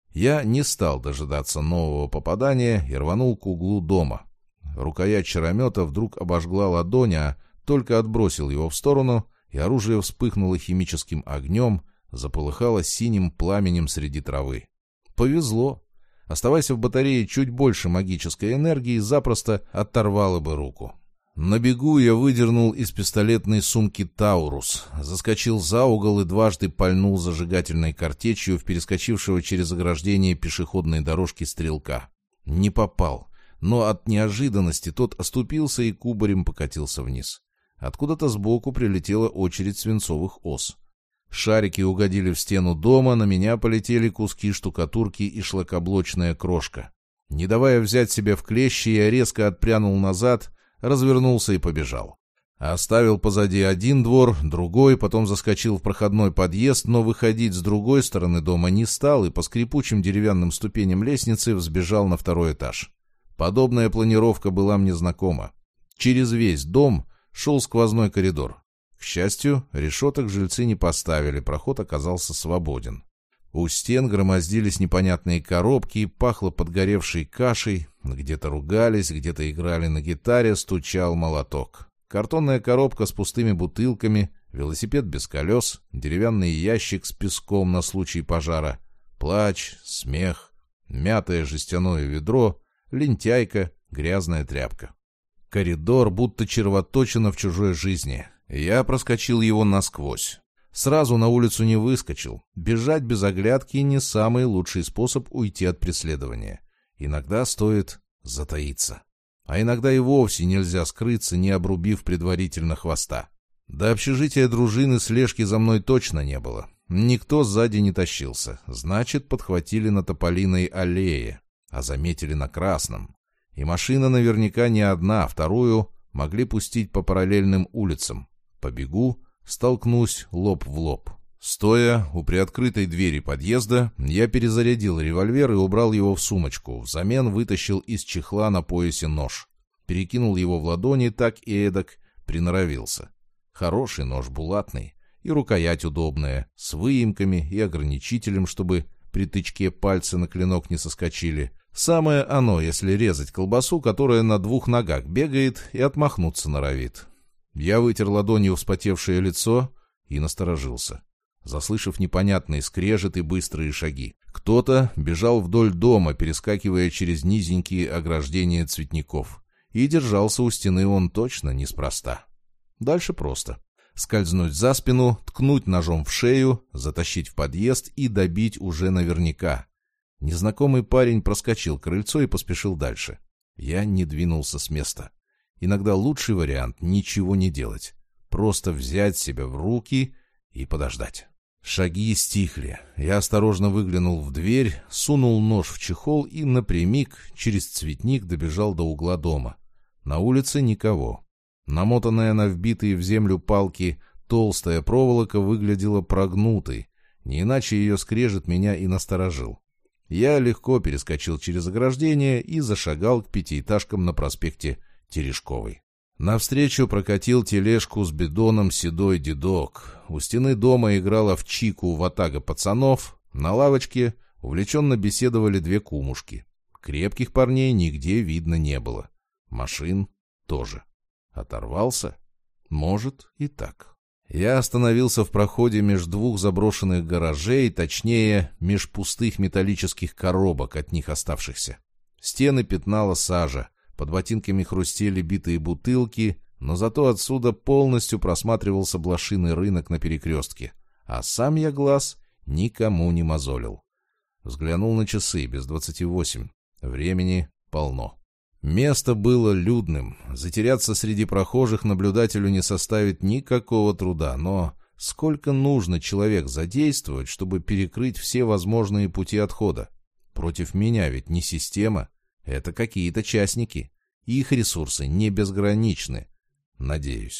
S1: Я не стал дожидаться нового попадания и рванул к углу дома. Рукоять чаромета вдруг обожгла ладонь, а только отбросил его в сторону, и оружие вспыхнуло химическим огнем, заполыхало синим пламенем среди травы. Повезло. Оставайся в батарее чуть больше магической энергии, запросто оторвало бы руку. На бегу я выдернул из пистолетной сумки «Таурус», заскочил за угол и дважды пальнул зажигательной картечью в перескочившего через ограждение пешеходной дорожки стрелка. Не попал, но от неожиданности тот оступился и кубарем покатился вниз. Откуда-то сбоку прилетела очередь свинцовых ос. Шарики угодили в стену дома, на меня полетели куски штукатурки и шлакоблочная крошка. Не давая взять себя в клещи, я резко отпрянул назад, развернулся и побежал. Оставил позади один двор, другой, потом заскочил в проходной подъезд, но выходить с другой стороны дома не стал и по скрипучим деревянным ступеням лестницы взбежал на второй этаж. Подобная планировка была мне знакома. Через весь дом шел сквозной коридор. К счастью, решеток жильцы не поставили, проход оказался свободен. У стен громоздились непонятные коробки, пахло подгоревшей кашей, где-то ругались, где-то играли на гитаре, стучал молоток. Картонная коробка с пустыми бутылками, велосипед без колес, деревянный ящик с песком на случай пожара, плач, смех, мятое жестяное ведро, лентяйка, грязная тряпка. Коридор будто червоточина в чужой жизни. Я проскочил его насквозь. Сразу на улицу не выскочил. Бежать без оглядки не самый лучший способ уйти от преследования. Иногда стоит затаиться. А иногда и вовсе нельзя скрыться, не обрубив предварительно хвоста. До общежития дружины слежки за мной точно не было. Никто сзади не тащился. Значит, подхватили на Тополиной аллее, а заметили на Красном. И машина наверняка не одна, вторую могли пустить по параллельным улицам. Побегу, столкнусь лоб в лоб. Стоя у приоткрытой двери подъезда, я перезарядил револьвер и убрал его в сумочку. Взамен вытащил из чехла на поясе нож. Перекинул его в ладони, так и эдак приноровился. Хороший нож, булатный, и рукоять удобная, с выемками и ограничителем, чтобы при тычке пальцы на клинок не соскочили. Самое оно, если резать колбасу, которая на двух ногах бегает и отмахнуться норовит. Я вытер ладонью вспотевшее лицо и насторожился, заслышав непонятные скрежет и быстрые шаги. Кто-то бежал вдоль дома, перескакивая через низенькие ограждения цветников. И держался у стены он точно неспроста. Дальше просто. Скользнуть за спину, ткнуть ножом в шею, затащить в подъезд и добить уже наверняка. Незнакомый парень проскочил крыльцо и поспешил дальше. Я не двинулся с места. Иногда лучший вариант — ничего не делать. Просто взять себя в руки и подождать. Шаги стихли. Я осторожно выглянул в дверь, сунул нож в чехол и напрямик через цветник добежал до угла дома. На улице никого. Намотанная на вбитые в землю палки толстая проволока выглядела прогнутой. Не иначе ее скрежет меня и насторожил. Я легко перескочил через ограждение и зашагал к пятиэтажкам на проспекте Терешковой. Навстречу прокатил тележку с бидоном седой дедок. У стены дома играла в чику ватага пацанов. На лавочке увлеченно беседовали две кумушки. Крепких парней нигде видно не было. Машин тоже. Оторвался? Может и так. Я остановился в проходе меж двух заброшенных гаражей, точнее, меж пустых металлических коробок, от них оставшихся. Стены пятнала сажа. Под ботинками хрустели битые бутылки, но зато отсюда полностью просматривался блошиный рынок на перекрестке, а сам я глаз никому не мозолил. Взглянул на часы, без 28. Времени полно. Место было людным. Затеряться среди прохожих наблюдателю не составит никакого труда, но сколько нужно человек задействовать, чтобы перекрыть все возможные пути отхода? Против меня ведь не система. Это какие-то частники. Их ресурсы не безграничны. Надеюсь.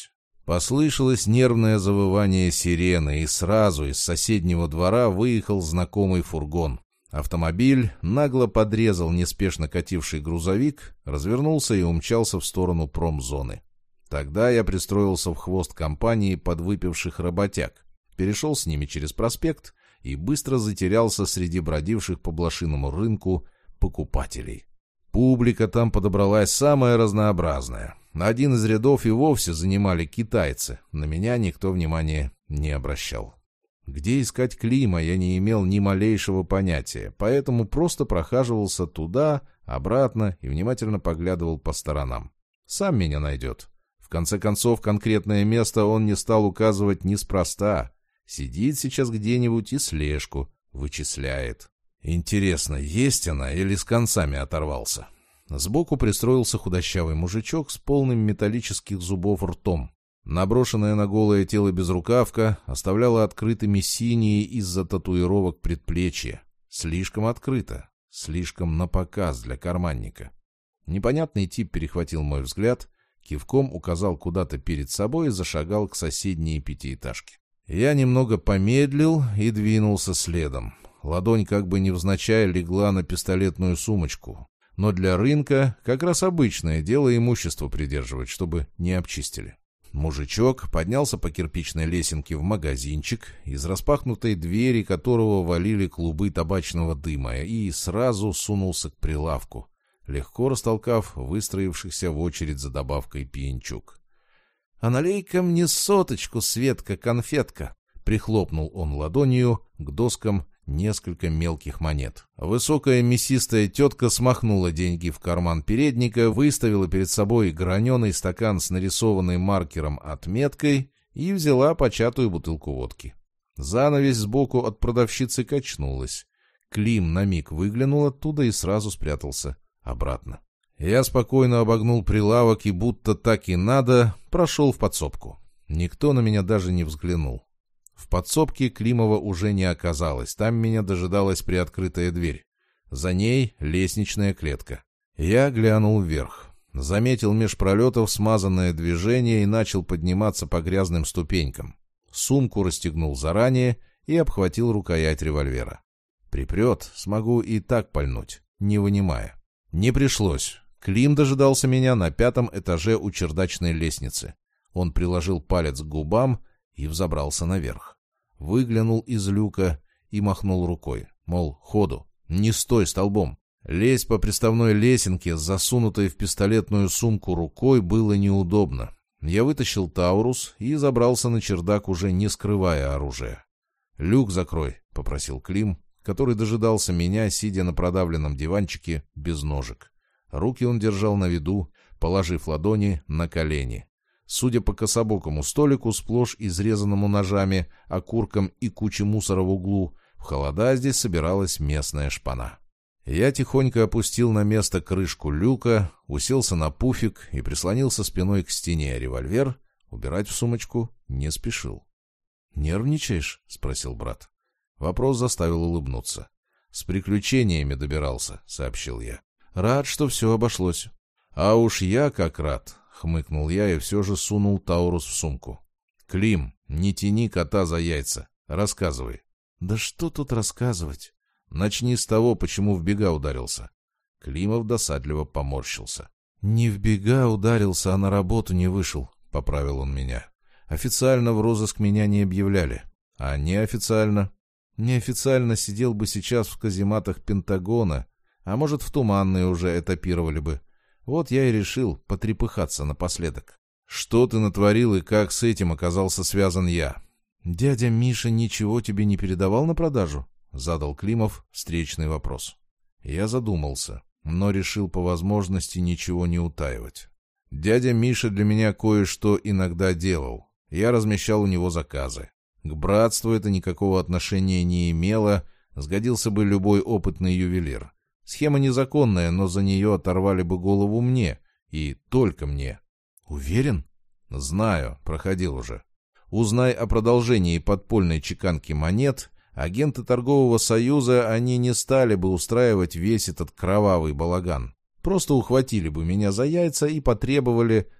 S1: Послышалось нервное завывание сирены, и сразу из соседнего двора выехал знакомый фургон. Автомобиль нагло подрезал неспешно кативший грузовик, развернулся и умчался в сторону промзоны. Тогда я пристроился в хвост компании подвыпивших работяг, перешел с ними через проспект и быстро затерялся среди бродивших по блошиному рынку покупателей. Публика там подобралась самая разнообразная. Один из рядов и вовсе занимали китайцы. На меня никто внимания не обращал. Где искать Клима, я не имел ни малейшего понятия, поэтому просто прохаживался туда, обратно и внимательно поглядывал по сторонам. Сам меня найдет. В конце концов, конкретное место он не стал указывать неспроста. Сидит сейчас где-нибудь и слежку вычисляет. Интересно, есть она или с концами оторвался? Сбоку пристроился худощавый мужичок с полным металлических зубов ртом. Наброшенная на голое тело безрукавка оставляла открытыми синие из-за татуировок предплечья. Слишком открыто, слишком напоказ для карманника. Непонятный тип перехватил мой взгляд, кивком указал куда-то перед собой и зашагал к соседней пятиэтажке. Я немного помедлил и двинулся следом. Ладонь как бы невзначай легла на пистолетную сумочку. Но для рынка как раз обычное дело имущество придерживать, чтобы не обчистили. Мужичок поднялся по кирпичной лесенке в магазинчик, из распахнутой двери которого валили клубы табачного дыма, и сразу сунулся к прилавку, легко растолкав выстроившихся в очередь за добавкой пьянчуг. «А налей-ка мне соточку, Светка-конфетка!» Прихлопнул он ладонью к доскам несколько мелких монет. Высокая мясистая тетка смахнула деньги в карман передника, выставила перед собой граненый стакан с нарисованной маркером отметкой и взяла початую бутылку водки. Занавесь сбоку от продавщицы качнулась. Клим на миг выглянул оттуда и сразу спрятался обратно. Я спокойно обогнул прилавок и, будто так и надо, прошел в подсобку. Никто на меня даже не взглянул. В подсобке Климова уже не оказалось, там меня дожидалась приоткрытая дверь. За ней лестничная клетка. Я глянул вверх. Заметил меж пролетов смазанное движение и начал подниматься по грязным ступенькам. Сумку расстегнул заранее и обхватил рукоять револьвера. Припрет, смогу и так пальнуть, не вынимая. Не пришлось. Клим дожидался меня на 5-м этаже у чердачной лестницы. Он приложил палец к губам и взобрался наверх. Выглянул из люка и махнул рукой, мол, ходу, не стой столбом. Лезть по приставной лесенке, засунутой в пистолетную сумку рукой, было неудобно. Я вытащил Таурус и забрался на чердак, уже не скрывая оружия. «Люк закрой», — попросил Клим, который дожидался меня, сидя на продавленном диванчике без ножек. Руки он держал на виду, положив ладони на колени. Судя по кособокому столику, сплошь изрезанному ножами, окурком и куче мусора в углу, в холода здесь собиралась местная шпана. Я тихонько опустил на место крышку люка, уселся на пуфик и прислонился спиной к стене. Револьвер убирать в сумочку не спешил. «Нервничаешь?» — спросил брат. Вопрос заставил улыбнуться. «С приключениями добирался», — сообщил я. «Рад, что все обошлось». «А уж я как рад», — хмыкнул я и все же сунул Таурус в сумку. «Клим, не тяни кота за яйца. Рассказывай». «Да что тут рассказывать?» «Начни с того, почему в бега ударился». Климов досадливо поморщился. «Не в бега ударился, а на работу не вышел», — поправил он меня. «Официально в розыск меня не объявляли. А неофициально?» «Неофициально сидел бы сейчас в казематах Пентагона, а может, в Туманной уже этапировали бы. Вот я и решил потрепыхаться напоследок». «Что ты натворил и как с этим оказался связан я?» «Дядя Миша ничего тебе не передавал на продажу?» — задал Климов встречный вопрос. Я задумался, но решил по возможности ничего не утаивать. Дядя Миша для меня кое-что иногда делал. Я размещал у него заказы. К братству это никакого отношения не имело, сгодился бы любой опытный ювелир. Схема незаконная, но за нее оторвали бы голову мне, и только мне. «Уверен?» «Знаю, проходил уже. Узнай о продолжении подпольной чеканки монет. Агенты торгового союза, они не стали бы устраивать весь этот кровавый балаган. Просто ухватили бы меня за яйца и потребовали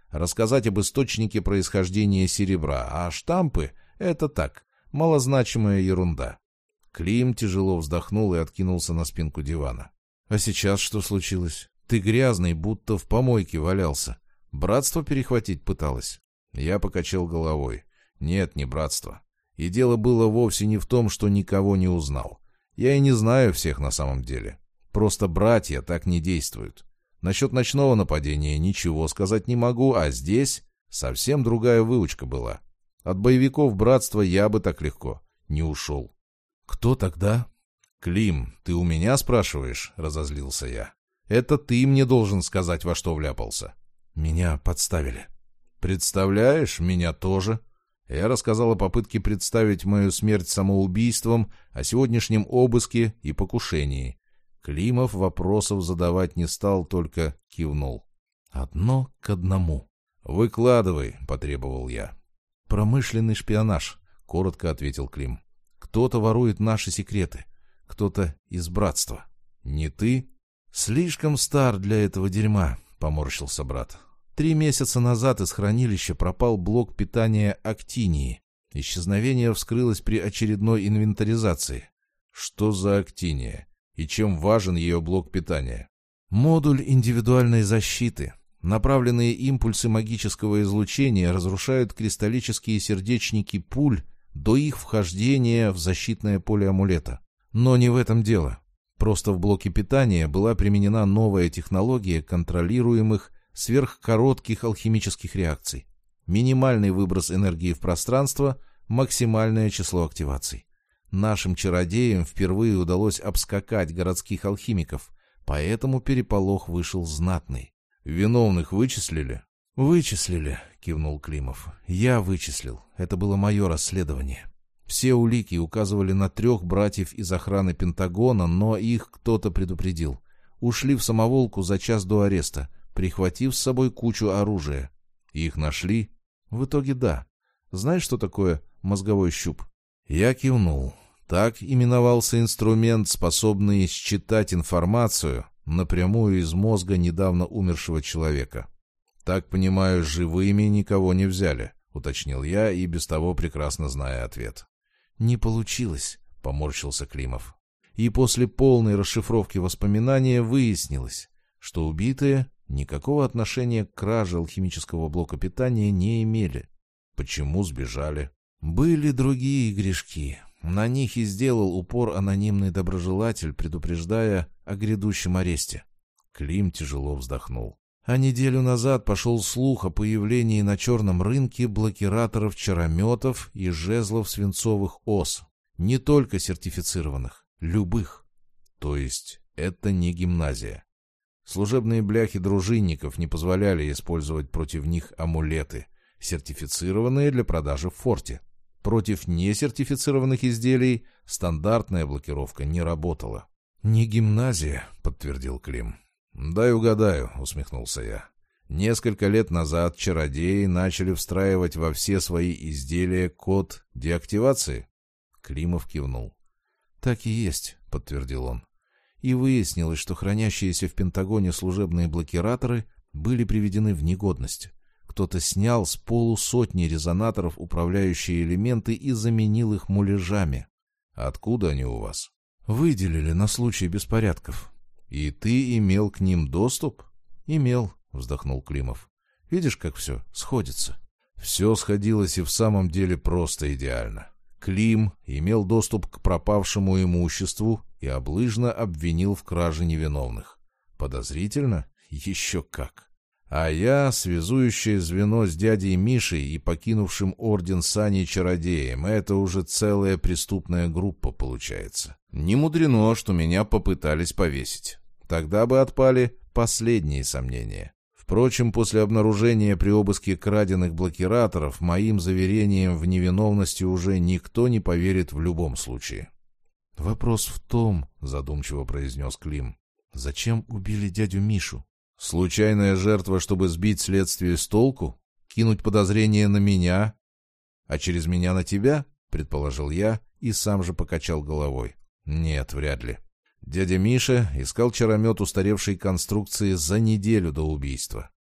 S1: рассказать об источнике происхождения серебра, а штампы — это так, малозначимая ерунда. Клим тяжело вздохнул и откинулся на спинку дивана. — А сейчас что случилось? Ты грязный, будто в помойке валялся. Братство перехватить пыталось? Я покачал головой. Нет, не братство. И дело было вовсе не в том, что никого не узнал. Я и не знаю всех на самом деле. Просто братья так не действуют. Насчет ночного нападения ничего сказать не могу, а здесь совсем другая выучка была. От боевиков братства я бы так легко не ушел. Кто тогда? Клим, ты у меня спрашиваешь? Разозлился я. Это ты мне должен сказать, во что вляпался. Меня подставили. Представляешь, меня тоже. Я рассказал о попытке представить мою смерть самоубийством, о сегодняшнем обыске и покушении. Климов вопросов задавать не стал, только кивнул. «Одно к одному». «Выкладывай», — потребовал я. «Промышленный шпионаж», — коротко ответил Клим. «Кто-то ворует наши секреты. Кто-то из братства». «Не ты?» «Слишком стар для этого дерьма», — поморщился брат. 3 месяца назад из хранилища пропал блок питания Актинии. Исчезновение вскрылось при очередной инвентаризации. Что за Актиния? И чем важен ее блок питания? Модуль индивидуальной защиты. Направленные импульсы магического излучения разрушают кристаллические сердечники пуль до их вхождения в защитное поле амулета. Но не в этом дело. Просто в блоке питания была применена новая технология контролируемых сверхкоротких алхимических реакций. Минимальный выброс энергии в пространство, максимальное число активаций. Нашим чародеям впервые удалось обскакать городских алхимиков, поэтому переполох вышел знатный. «Виновных вычислили?» «Вычислили», — кивнул Климов. «Я вычислил. Это было мое расследование. Все улики указывали на 3 братьев из охраны Пентагона, но их кто-то предупредил. Ушли в самоволку за час до ареста, прихватив с собой кучу оружия. Их нашли? В итоге да. Знаешь, что такое мозговой щуп?» Я кивнул. Так именовался инструмент, способный считать информацию напрямую из мозга недавно умершего человека. «Так понимаю, живыми никого не взяли», — уточнил я, и без того прекрасно зная ответ. «Не получилось», — поморщился Климов. И после полной расшифровки воспоминания выяснилось, что убитые никакого отношения к краже алхимического блока питания не имели. Почему сбежали? Были другие грешки. На них и сделал упор анонимный доброжелатель, предупреждая о грядущем аресте. Клим тяжело вздохнул. А неделю назад пошел слух о появлении на черном рынке блокираторов-чарометов и жезлов свинцовых ос. Не только сертифицированных, любых. То есть это не гимназия. Служебные бляхи дружинников не позволяли использовать против них амулеты, сертифицированные для продажи в форте. Против несертифицированных изделий стандартная блокировка не работала. «Не гимназия», — подтвердил Клим. «Дай угадаю», — усмехнулся я. «Несколько лет назад чародеи начали встраивать во все свои изделия код деактивации?» Климов кивнул. «Так и есть», — подтвердил он. И выяснилось, что хранящиеся в Пентагоне служебные блокираторы были приведены в негодность. Кто-то снял с 100 резонаторов управляющие элементы и заменил их муляжами. «Откуда они у вас?» «Выделили на случай беспорядков». «И ты имел к ним доступ?» «Имел», — вздохнул Климов. «Видишь, как все сходится?» Все сходилось и в самом деле просто идеально. Клим имел доступ к пропавшему имуществу и облыжно обвинил в краже невиновных. Подозрительно? Еще как. А я — связующее звено с дядей Мишей и покинувшим орден Сани чародеем. Это уже целая преступная группа получается. Не мудрено, что меня попытались повесить. Тогда бы отпали последние сомнения. Впрочем, после обнаружения при обыске краденных блокираторов моим заверениям в невиновности уже никто не поверит в любом случае. «Вопрос в том, — задумчиво произнес Клим, — зачем убили дядю Мишу? Случайная жертва, чтобы сбить следствие с толку? Кинуть подозрение на меня? А через меня на тебя?» — предположил я и сам же покачал головой. «Нет, вряд ли. Дядя Миша искал чаромет устаревшей конструкции за неделю до убийства.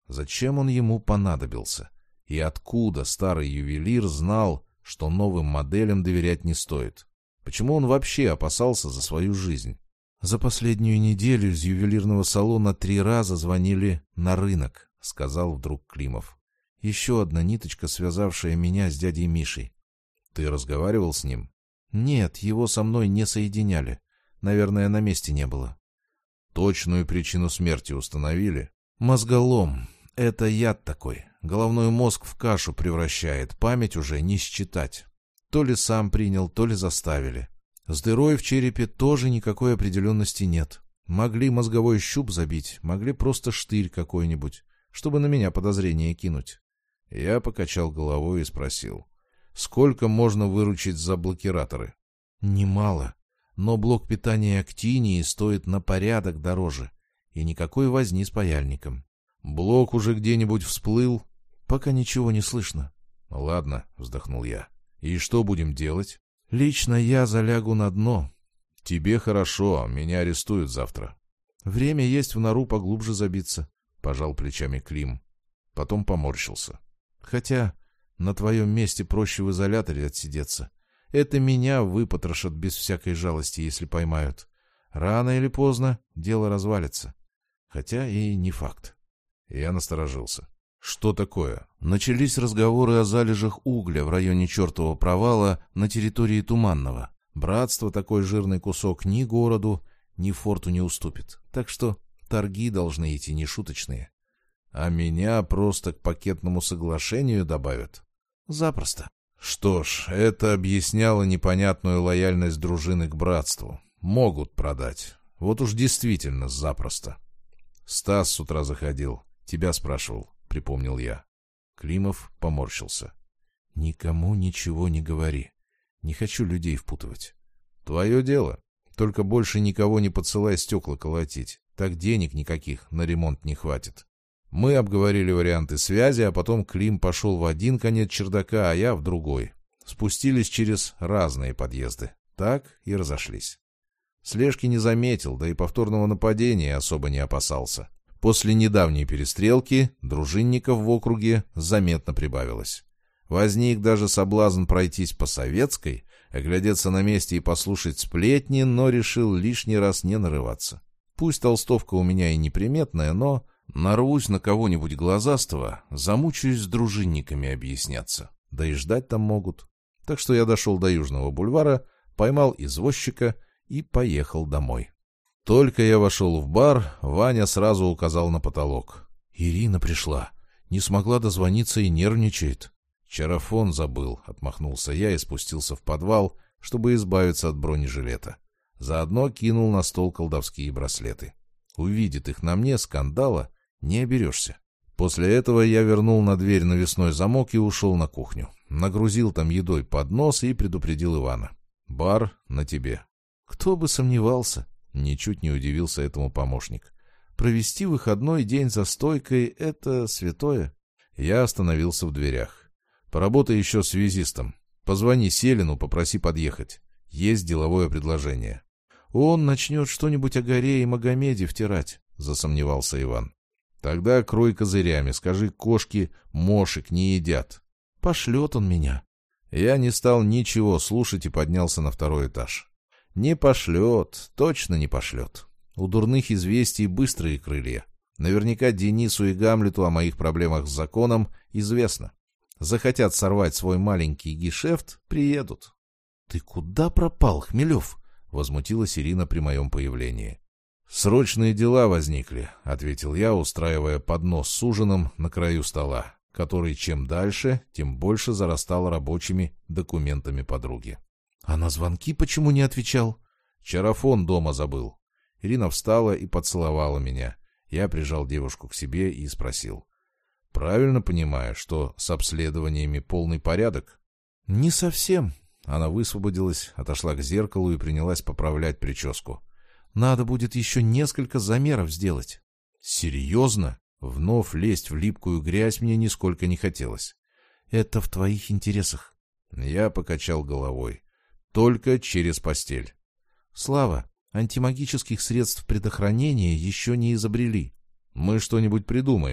S1: Зачем он ему понадобился? И откуда старый ювелир знал, что новым моделям доверять не стоит? Почему он вообще опасался за свою жизнь? «За последнюю неделю из ювелирного салона 3 раза звонили на рынок», — сказал вдруг Климов. «Еще одна ниточка, связавшая меня с дядей Мишей». «Ты разговаривал с ним?» «Нет, его со мной не соединяли. Наверное, на месте не было». «Точную причину смерти установили?» «Мозголом. Это яд такой. Головной мозг в кашу превращает, память уже не считать. То ли сам принял, то ли заставили. С дырой в черепе тоже никакой определенности нет. Могли мозговой щуп забить, могли просто штырь какой-нибудь, чтобы на меня подозрение кинуть». Я покачал головой и спросил: «Сколько можно выручить за блокираторы?» «Немало. Но блок питания актинии стоит на порядок дороже. И никакой возни с паяльником». «Блок уже где-нибудь всплыл?» «Пока ничего не слышно». «Ладно», — вздохнул я. «И что будем делать?» «Лично я залягу на дно». «Тебе хорошо, меня арестуют завтра». «Время есть в нору поглубже забиться», — пожал плечами Клим. Потом поморщился. «Хотя на твоем месте проще в изоляторе отсидеться. Это меня выпотрошат без всякой жалости, если поймают. Рано или поздно дело развалится. Хотя и не факт». Я насторожился. «Что такое?» Начались разговоры о залежах угля в районе чертового провала на территории Туманного. Братство такой жирный кусок ни городу, ни форту не уступит. Так что торги должны идти нешуточные. А меня просто к пакетному соглашению добавят? Запросто. Что ж, это объясняло непонятную лояльность дружины к братству. Могут продать. Вот уж действительно запросто. Стас с утра заходил. Тебя спрашивал, припомнил я. Климов поморщился. Никому ничего не говори. Не хочу людей впутывать. Твое дело. Только больше никого не подсылай стекла колотить. Так денег никаких на ремонт не хватит. Мы обговорили варианты связи, а потом Клим пошел в один конец чердака, а я в другой. Спустились через разные подъезды. Так и разошлись. Слежки не заметил, да и повторного нападения особо не опасался. После недавней перестрелки дружинников в округе заметно прибавилось. Возник даже соблазн пройтись по Советской, оглядеться на месте и послушать сплетни, но решил лишний раз не нарываться. Пусть толстовка у меня и неприметная, но нарвусь на кого-нибудь глазастого, замучаюсь с дружинниками объясняться. Да и ждать там могут. Так что я дошел до Южного бульвара, поймал извозчика и поехал домой. Только я вошел в бар, Ваня сразу указал на потолок. «Ирина пришла. Не смогла дозвониться и нервничает». «Чарафон забыл», — отмахнулся я и спустился в подвал, чтобы избавиться от бронежилета. Заодно кинул на стол колдовские браслеты. Увидит их на мне, скандала не оберешься. После этого я вернул на дверь навесной замок и ушел на кухню. Нагрузил там едой поднос и предупредил Ивана. «Бар на тебе». «Кто бы сомневался», — ничуть не удивился этому помощник. «Провести выходной день за стойкой — это святое». Я остановился в дверях. «Поработай еще связистом. Позвони Селину, попроси подъехать. Есть деловое предложение». «Он начнет что-нибудь о Горе и Магомеде втирать», — засомневался Иван. «Тогда крой козырями, скажи, кошки мошек не едят». «Пошлет он меня». Я не стал ничего слушать и поднялся на 2-й этаж. «Не пошлет, точно не пошлет. У дурных известий быстрые крылья. Наверняка Денису и Гамлету о моих проблемах с законом известно. Захотят сорвать свой маленький гешефт — приедут». «Ты куда пропал, Хмелев?» — возмутилась Ирина при моем появлении. «Срочные дела возникли», — ответил я, устраивая поднос с ужином на краю стола, который чем дальше, тем больше зарастал рабочими документами подруги. «А на звонки почему не отвечал?» «Чарафон дома забыл». Ирина встала и поцеловала меня. Я прижал девушку к себе и спросил: «Правильно понимаю, что с обследованиями полный порядок?» «Не совсем». Она высвободилась, отошла к зеркалу и принялась поправлять прическу. «Надо будет еще несколько замеров сделать». «Серьезно?» Вновь лезть в липкую грязь мне нисколько не хотелось. «Это в твоих интересах». Я покачал головой. «Только через постель». «Слава, антимагических средств предохранения еще не изобрели». «Мы что-нибудь придумаем.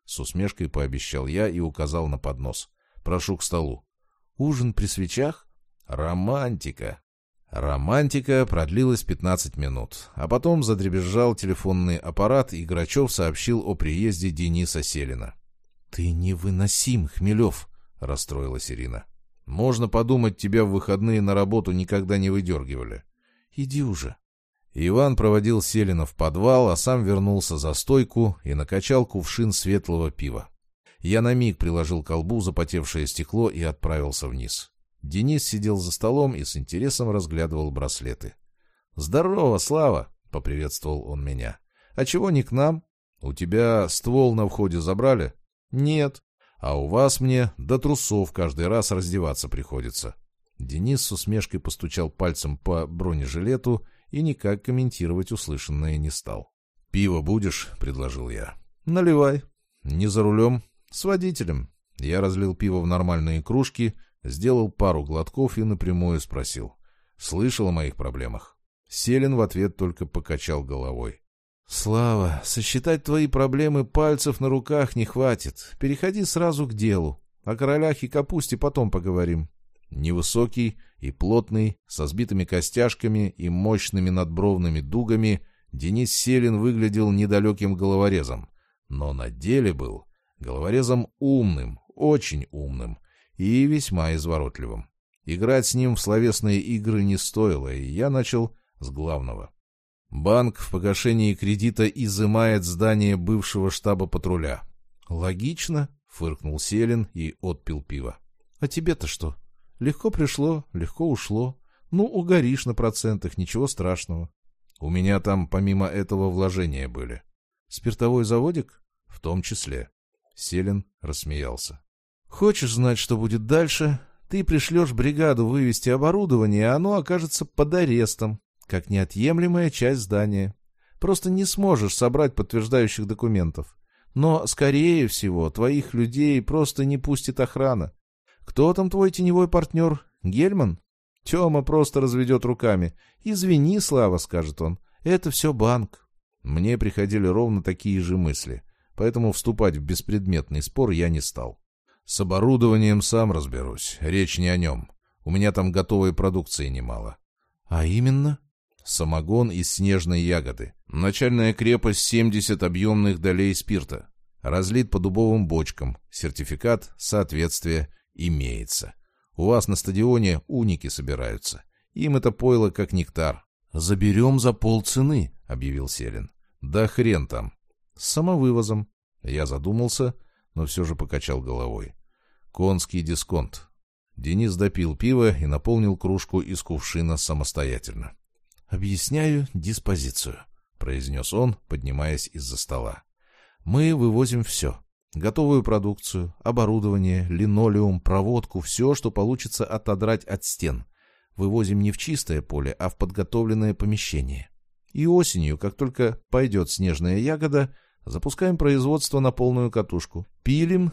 S1: С усмешкой пообещал я и указал на поднос. Прошу к столу.
S2: Ужин при свечах?
S1: Романтика. Романтика продлилась 15 минут, а потом задребезжал телефонный аппарат, и Грачев сообщил о приезде Дениса Селина.
S2: «Ты невыносим, Хмелев», — расстроилась Ирина.
S1: «Можно подумать, тебя в выходные на работу никогда не выдергивали».
S2: «Иди уже».
S1: Иван проводил Селина в подвал, а сам вернулся за стойку и накачал кувшин светлого пива. Я на миг приложил к колбу запотевшее стекло и отправился вниз. Денис сидел за столом и с интересом разглядывал браслеты. «Здорово, Слава!» — поприветствовал он меня. «А чего не к нам? У тебя ствол на входе забрали?» «Нет. А у вас мне до трусов каждый раз раздеваться приходится». Денис с усмешкой постучал пальцем по бронежилету и никак комментировать услышанное не стал. «Пиво будешь?» — предложил я. «Наливай». «Не за рулем?» «С водителем». Я разлил пиво в нормальные кружки, сделал пару глотков и напрямую спросил. «Слышал о моих проблемах?» Селин в ответ только покачал головой. «Слава, сосчитать твои проблемы пальцев на руках не хватит. Переходи сразу к делу. О королях и капусте потом поговорим». Невысокий и плотный, со сбитыми костяшками и мощными надбровными дугами, Денис Селин выглядел недалеким головорезом, но на деле был головорезом умным, очень умным и весьма изворотливым. Играть с ним в словесные игры не стоило, и я начал с главного. Банк в погашении кредита изымает здание бывшего штаба патруля. «Логично», — фыркнул Селин и отпил пиво. «А тебе-то что? Легко пришло, легко ушло. Ну, угоришь на процентах, ничего страшного». «У меня там помимо этого вложения были». «Спиртовой заводик?» «В том числе». Селин рассмеялся. «Хочешь знать, что будет дальше? Ты пришлешь бригаду вывести оборудование, а оно окажется под арестом, как неотъемлемая часть здания. Просто не сможешь собрать подтверждающих документов. Но, скорее всего, твоих людей просто не пустит охрана. Кто там твой теневой партнер? Гельман? Тёма просто разведет руками. «Извини, Слава», — скажет он, — «это все банк». Мне приходили ровно такие же мысли, поэтому вступать в беспредметный спор я не стал. С оборудованием сам разберусь, речь не о нем. У меня там готовой продукции немало. А именно? Самогон из снежной ягоды. Начальная крепость 70 объемных долей спирта. Разлит по дубовым бочкам. Сертификат соответствия имеется. У вас на стадионе уники собираются. Им это пойло как нектар. «Заберем за полцены», — объявил Селин. «Да хрен там». «С самовывозом». Я задумался, но все же покачал головой. «Конский дисконт». Денис допил пиво и наполнил кружку из кувшина самостоятельно. «Объясняю диспозицию», — произнес он, поднимаясь из-за стола. «Мы вывозим все. Готовую продукцию, оборудование, линолеум, проводку, все, что получится отодрать от стен. Вывозим не в чистое поле, а в подготовленное помещение. И осенью, как только пойдет снежная ягода, запускаем производство на полную катушку. Пилим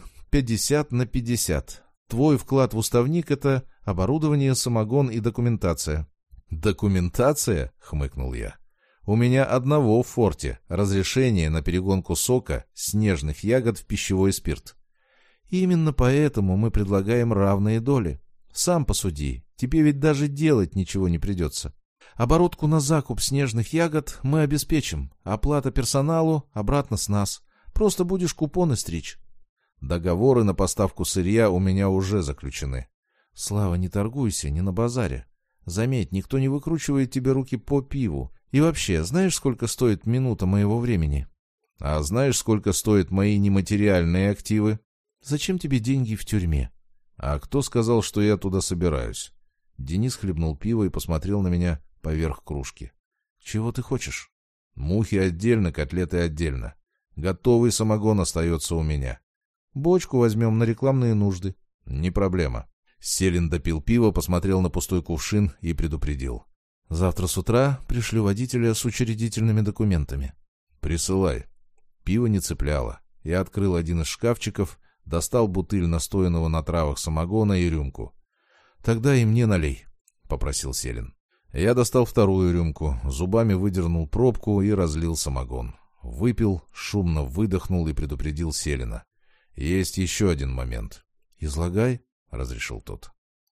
S1: 50/50. Твой вклад в уставник — это оборудование, самогон и документация». «Документация?» — хмыкнул я. «У меня одного в форте разрешение на перегонку сока снежных ягод в пищевой спирт». «Именно поэтому мы предлагаем равные доли. Сам посуди, тебе ведь даже делать ничего не придется. Оборотку на закуп снежных ягод мы обеспечим, оплата персоналу обратно с нас. Просто будешь купоны стричь». «Договоры на поставку сырья у меня уже заключены». «Слава, не торгуйся, не на базаре. Заметь, никто не выкручивает тебе руки по пиву. И вообще, знаешь, сколько стоит минута моего времени?» «А знаешь, сколько стоят мои нематериальные активы?» «Зачем тебе деньги в тюрьме?» «А кто сказал, что я туда собираюсь?» Денис хлебнул пиво и посмотрел на меня поверх кружки. «Чего ты хочешь?» «Мухи отдельно, котлеты отдельно. Готовый самогон остается у меня». «Бочку возьмем на рекламные нужды». «Не проблема». Селин допил пиво, посмотрел на пустой кувшин и предупредил. «Завтра с утра пришлю водителя с учредительными документами». «Присылай». Пиво не цепляло. Я открыл один из шкафчиков, достал бутыль настоянного на травах самогона и рюмку. «Тогда и мне налей», — попросил Селин. Я достал вторую рюмку, зубами выдернул пробку и разлил самогон. выпил, шумно выдохнул и предупредил Селина. «Есть еще один момент». «Излагай», — разрешил тот.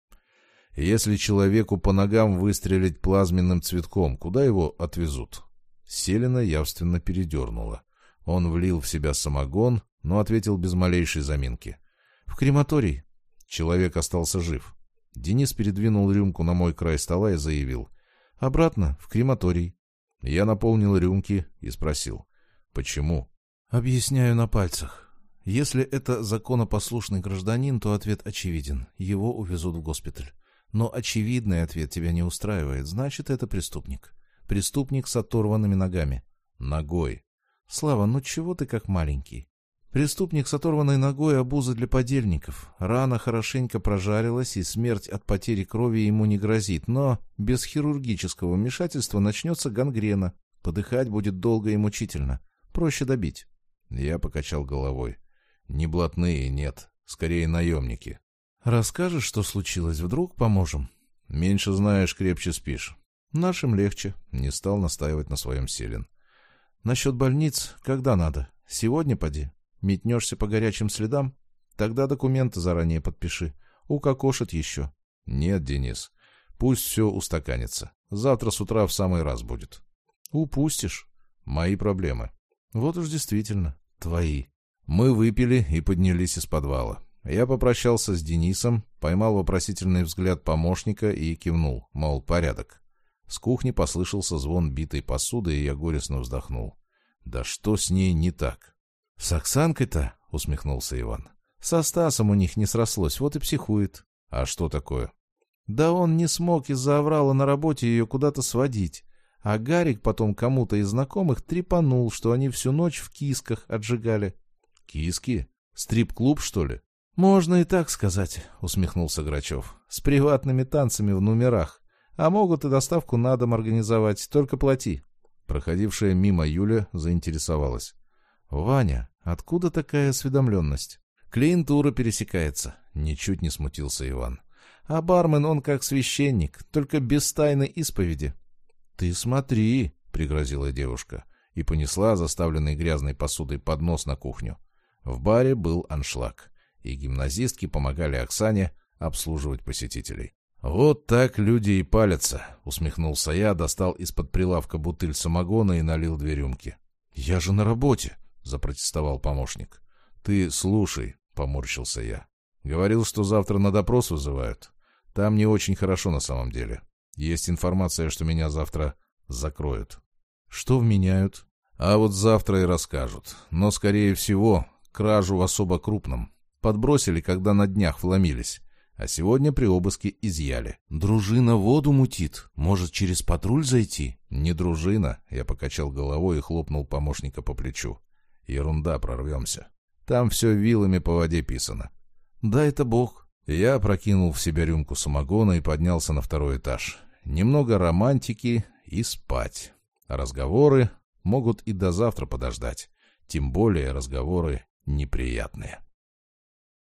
S1: «Если человеку по ногам выстрелить плазменным цветком, куда его отвезут?» Селина явственно передернуло. Он влил в себя самогон, но ответил без малейшей заминки. «В крематорий». Человек остался жив. Денис передвинул рюмку на мой край стола и заявил. «Обратно, в крематорий». Я наполнил рюмки и спросил. «Почему?» «Объясняю на пальцах. Если это законопослушный гражданин, то ответ очевиден. Его увезут в госпиталь. Но очевидный ответ тебя не устраивает. Значит, это преступник. Преступник с оторванными ногами». «Ногой». «Слава, ну чего ты как маленький?» «Преступник с оторванной ногой — обуза для подельников. Рана хорошенько прожарилась, и смерть от потери крови ему не грозит. Но без хирургического вмешательства начнется гангрена. Подыхать будет долго и мучительно. Проще добить». Я покачал головой. «Не блатные, нет. Скорее наемники». «Расскажешь, что случилось? Вдруг поможем?» «Меньше знаешь, крепче спишь». «Нашим легче», — не стал настаивать на своем Селин. «Насчет больниц, когда надо? Сегодня поди. Метнешься по горячим следам? Тогда документы заранее подпиши. Укокошат еще». «Нет, Денис, пусть все устаканится. Завтра с утра в самый раз будет». «Упустишь». «Мои проблемы». «Вот уж действительно, твои». Мы выпили и поднялись из подвала. Я попрощался с Денисом, поймал вопросительный взгляд помощника и кивнул, мол, порядок. С кухни послышался звон битой посуды, и я горестно вздохнул. Да что с ней не так? — С Оксанкой-то, — усмехнулся Иван. — Со Стасом у них не срослось, вот и психует. — А что такое? — Да он не смог из-за аврала на работе ее куда-то сводить. А Гарик потом кому-то из знакомых трепанул, что они всю ночь в кисках отжигали. — Киски? Стрип-клуб, что ли? — Можно и так сказать, — усмехнулся Грачев. — С приватными танцами в номерах. А могут и доставку на дом организовать, только плати. Проходившая мимо Юля заинтересовалась. — Ваня, откуда такая осведомленность? — Клиентура пересекается, — ничуть не смутился Иван. — А бармен он как священник, только без тайной исповеди. — Ты смотри, — пригрозила девушка, и понесла заставленный грязной посудой поднос на кухню. В баре был аншлаг, и гимназистки помогали Оксане обслуживать посетителей. «Вот так люди и палятся», — усмехнулся я, достал из-под прилавка бутыль самогона и налил 2 рюмки. «Я же на работе», — запротестовал помощник. «Ты слушай», — поморщился я. «Говорил, что завтра на допрос вызывают. Там не очень хорошо на самом деле. Есть информация, что меня завтра закроют». «Что вменяют?» «А вот завтра и расскажут. Но, скорее всего, кражу в особо крупном. Подбросили, когда на днях вломились. А сегодня при обыске изъяли». «Дружина воду мутит. Может, через патруль зайти?» «Не дружина», — я покачал головой и хлопнул помощника по плечу. «Ерунда, прорвемся. Там все вилами по воде писано». «Да это бог». Я опрокинул в себя рюмку самогона и поднялся на 2-й этаж. Немного романтики и спать. Разговоры могут и до завтра подождать. Тем более разговоры неприятные.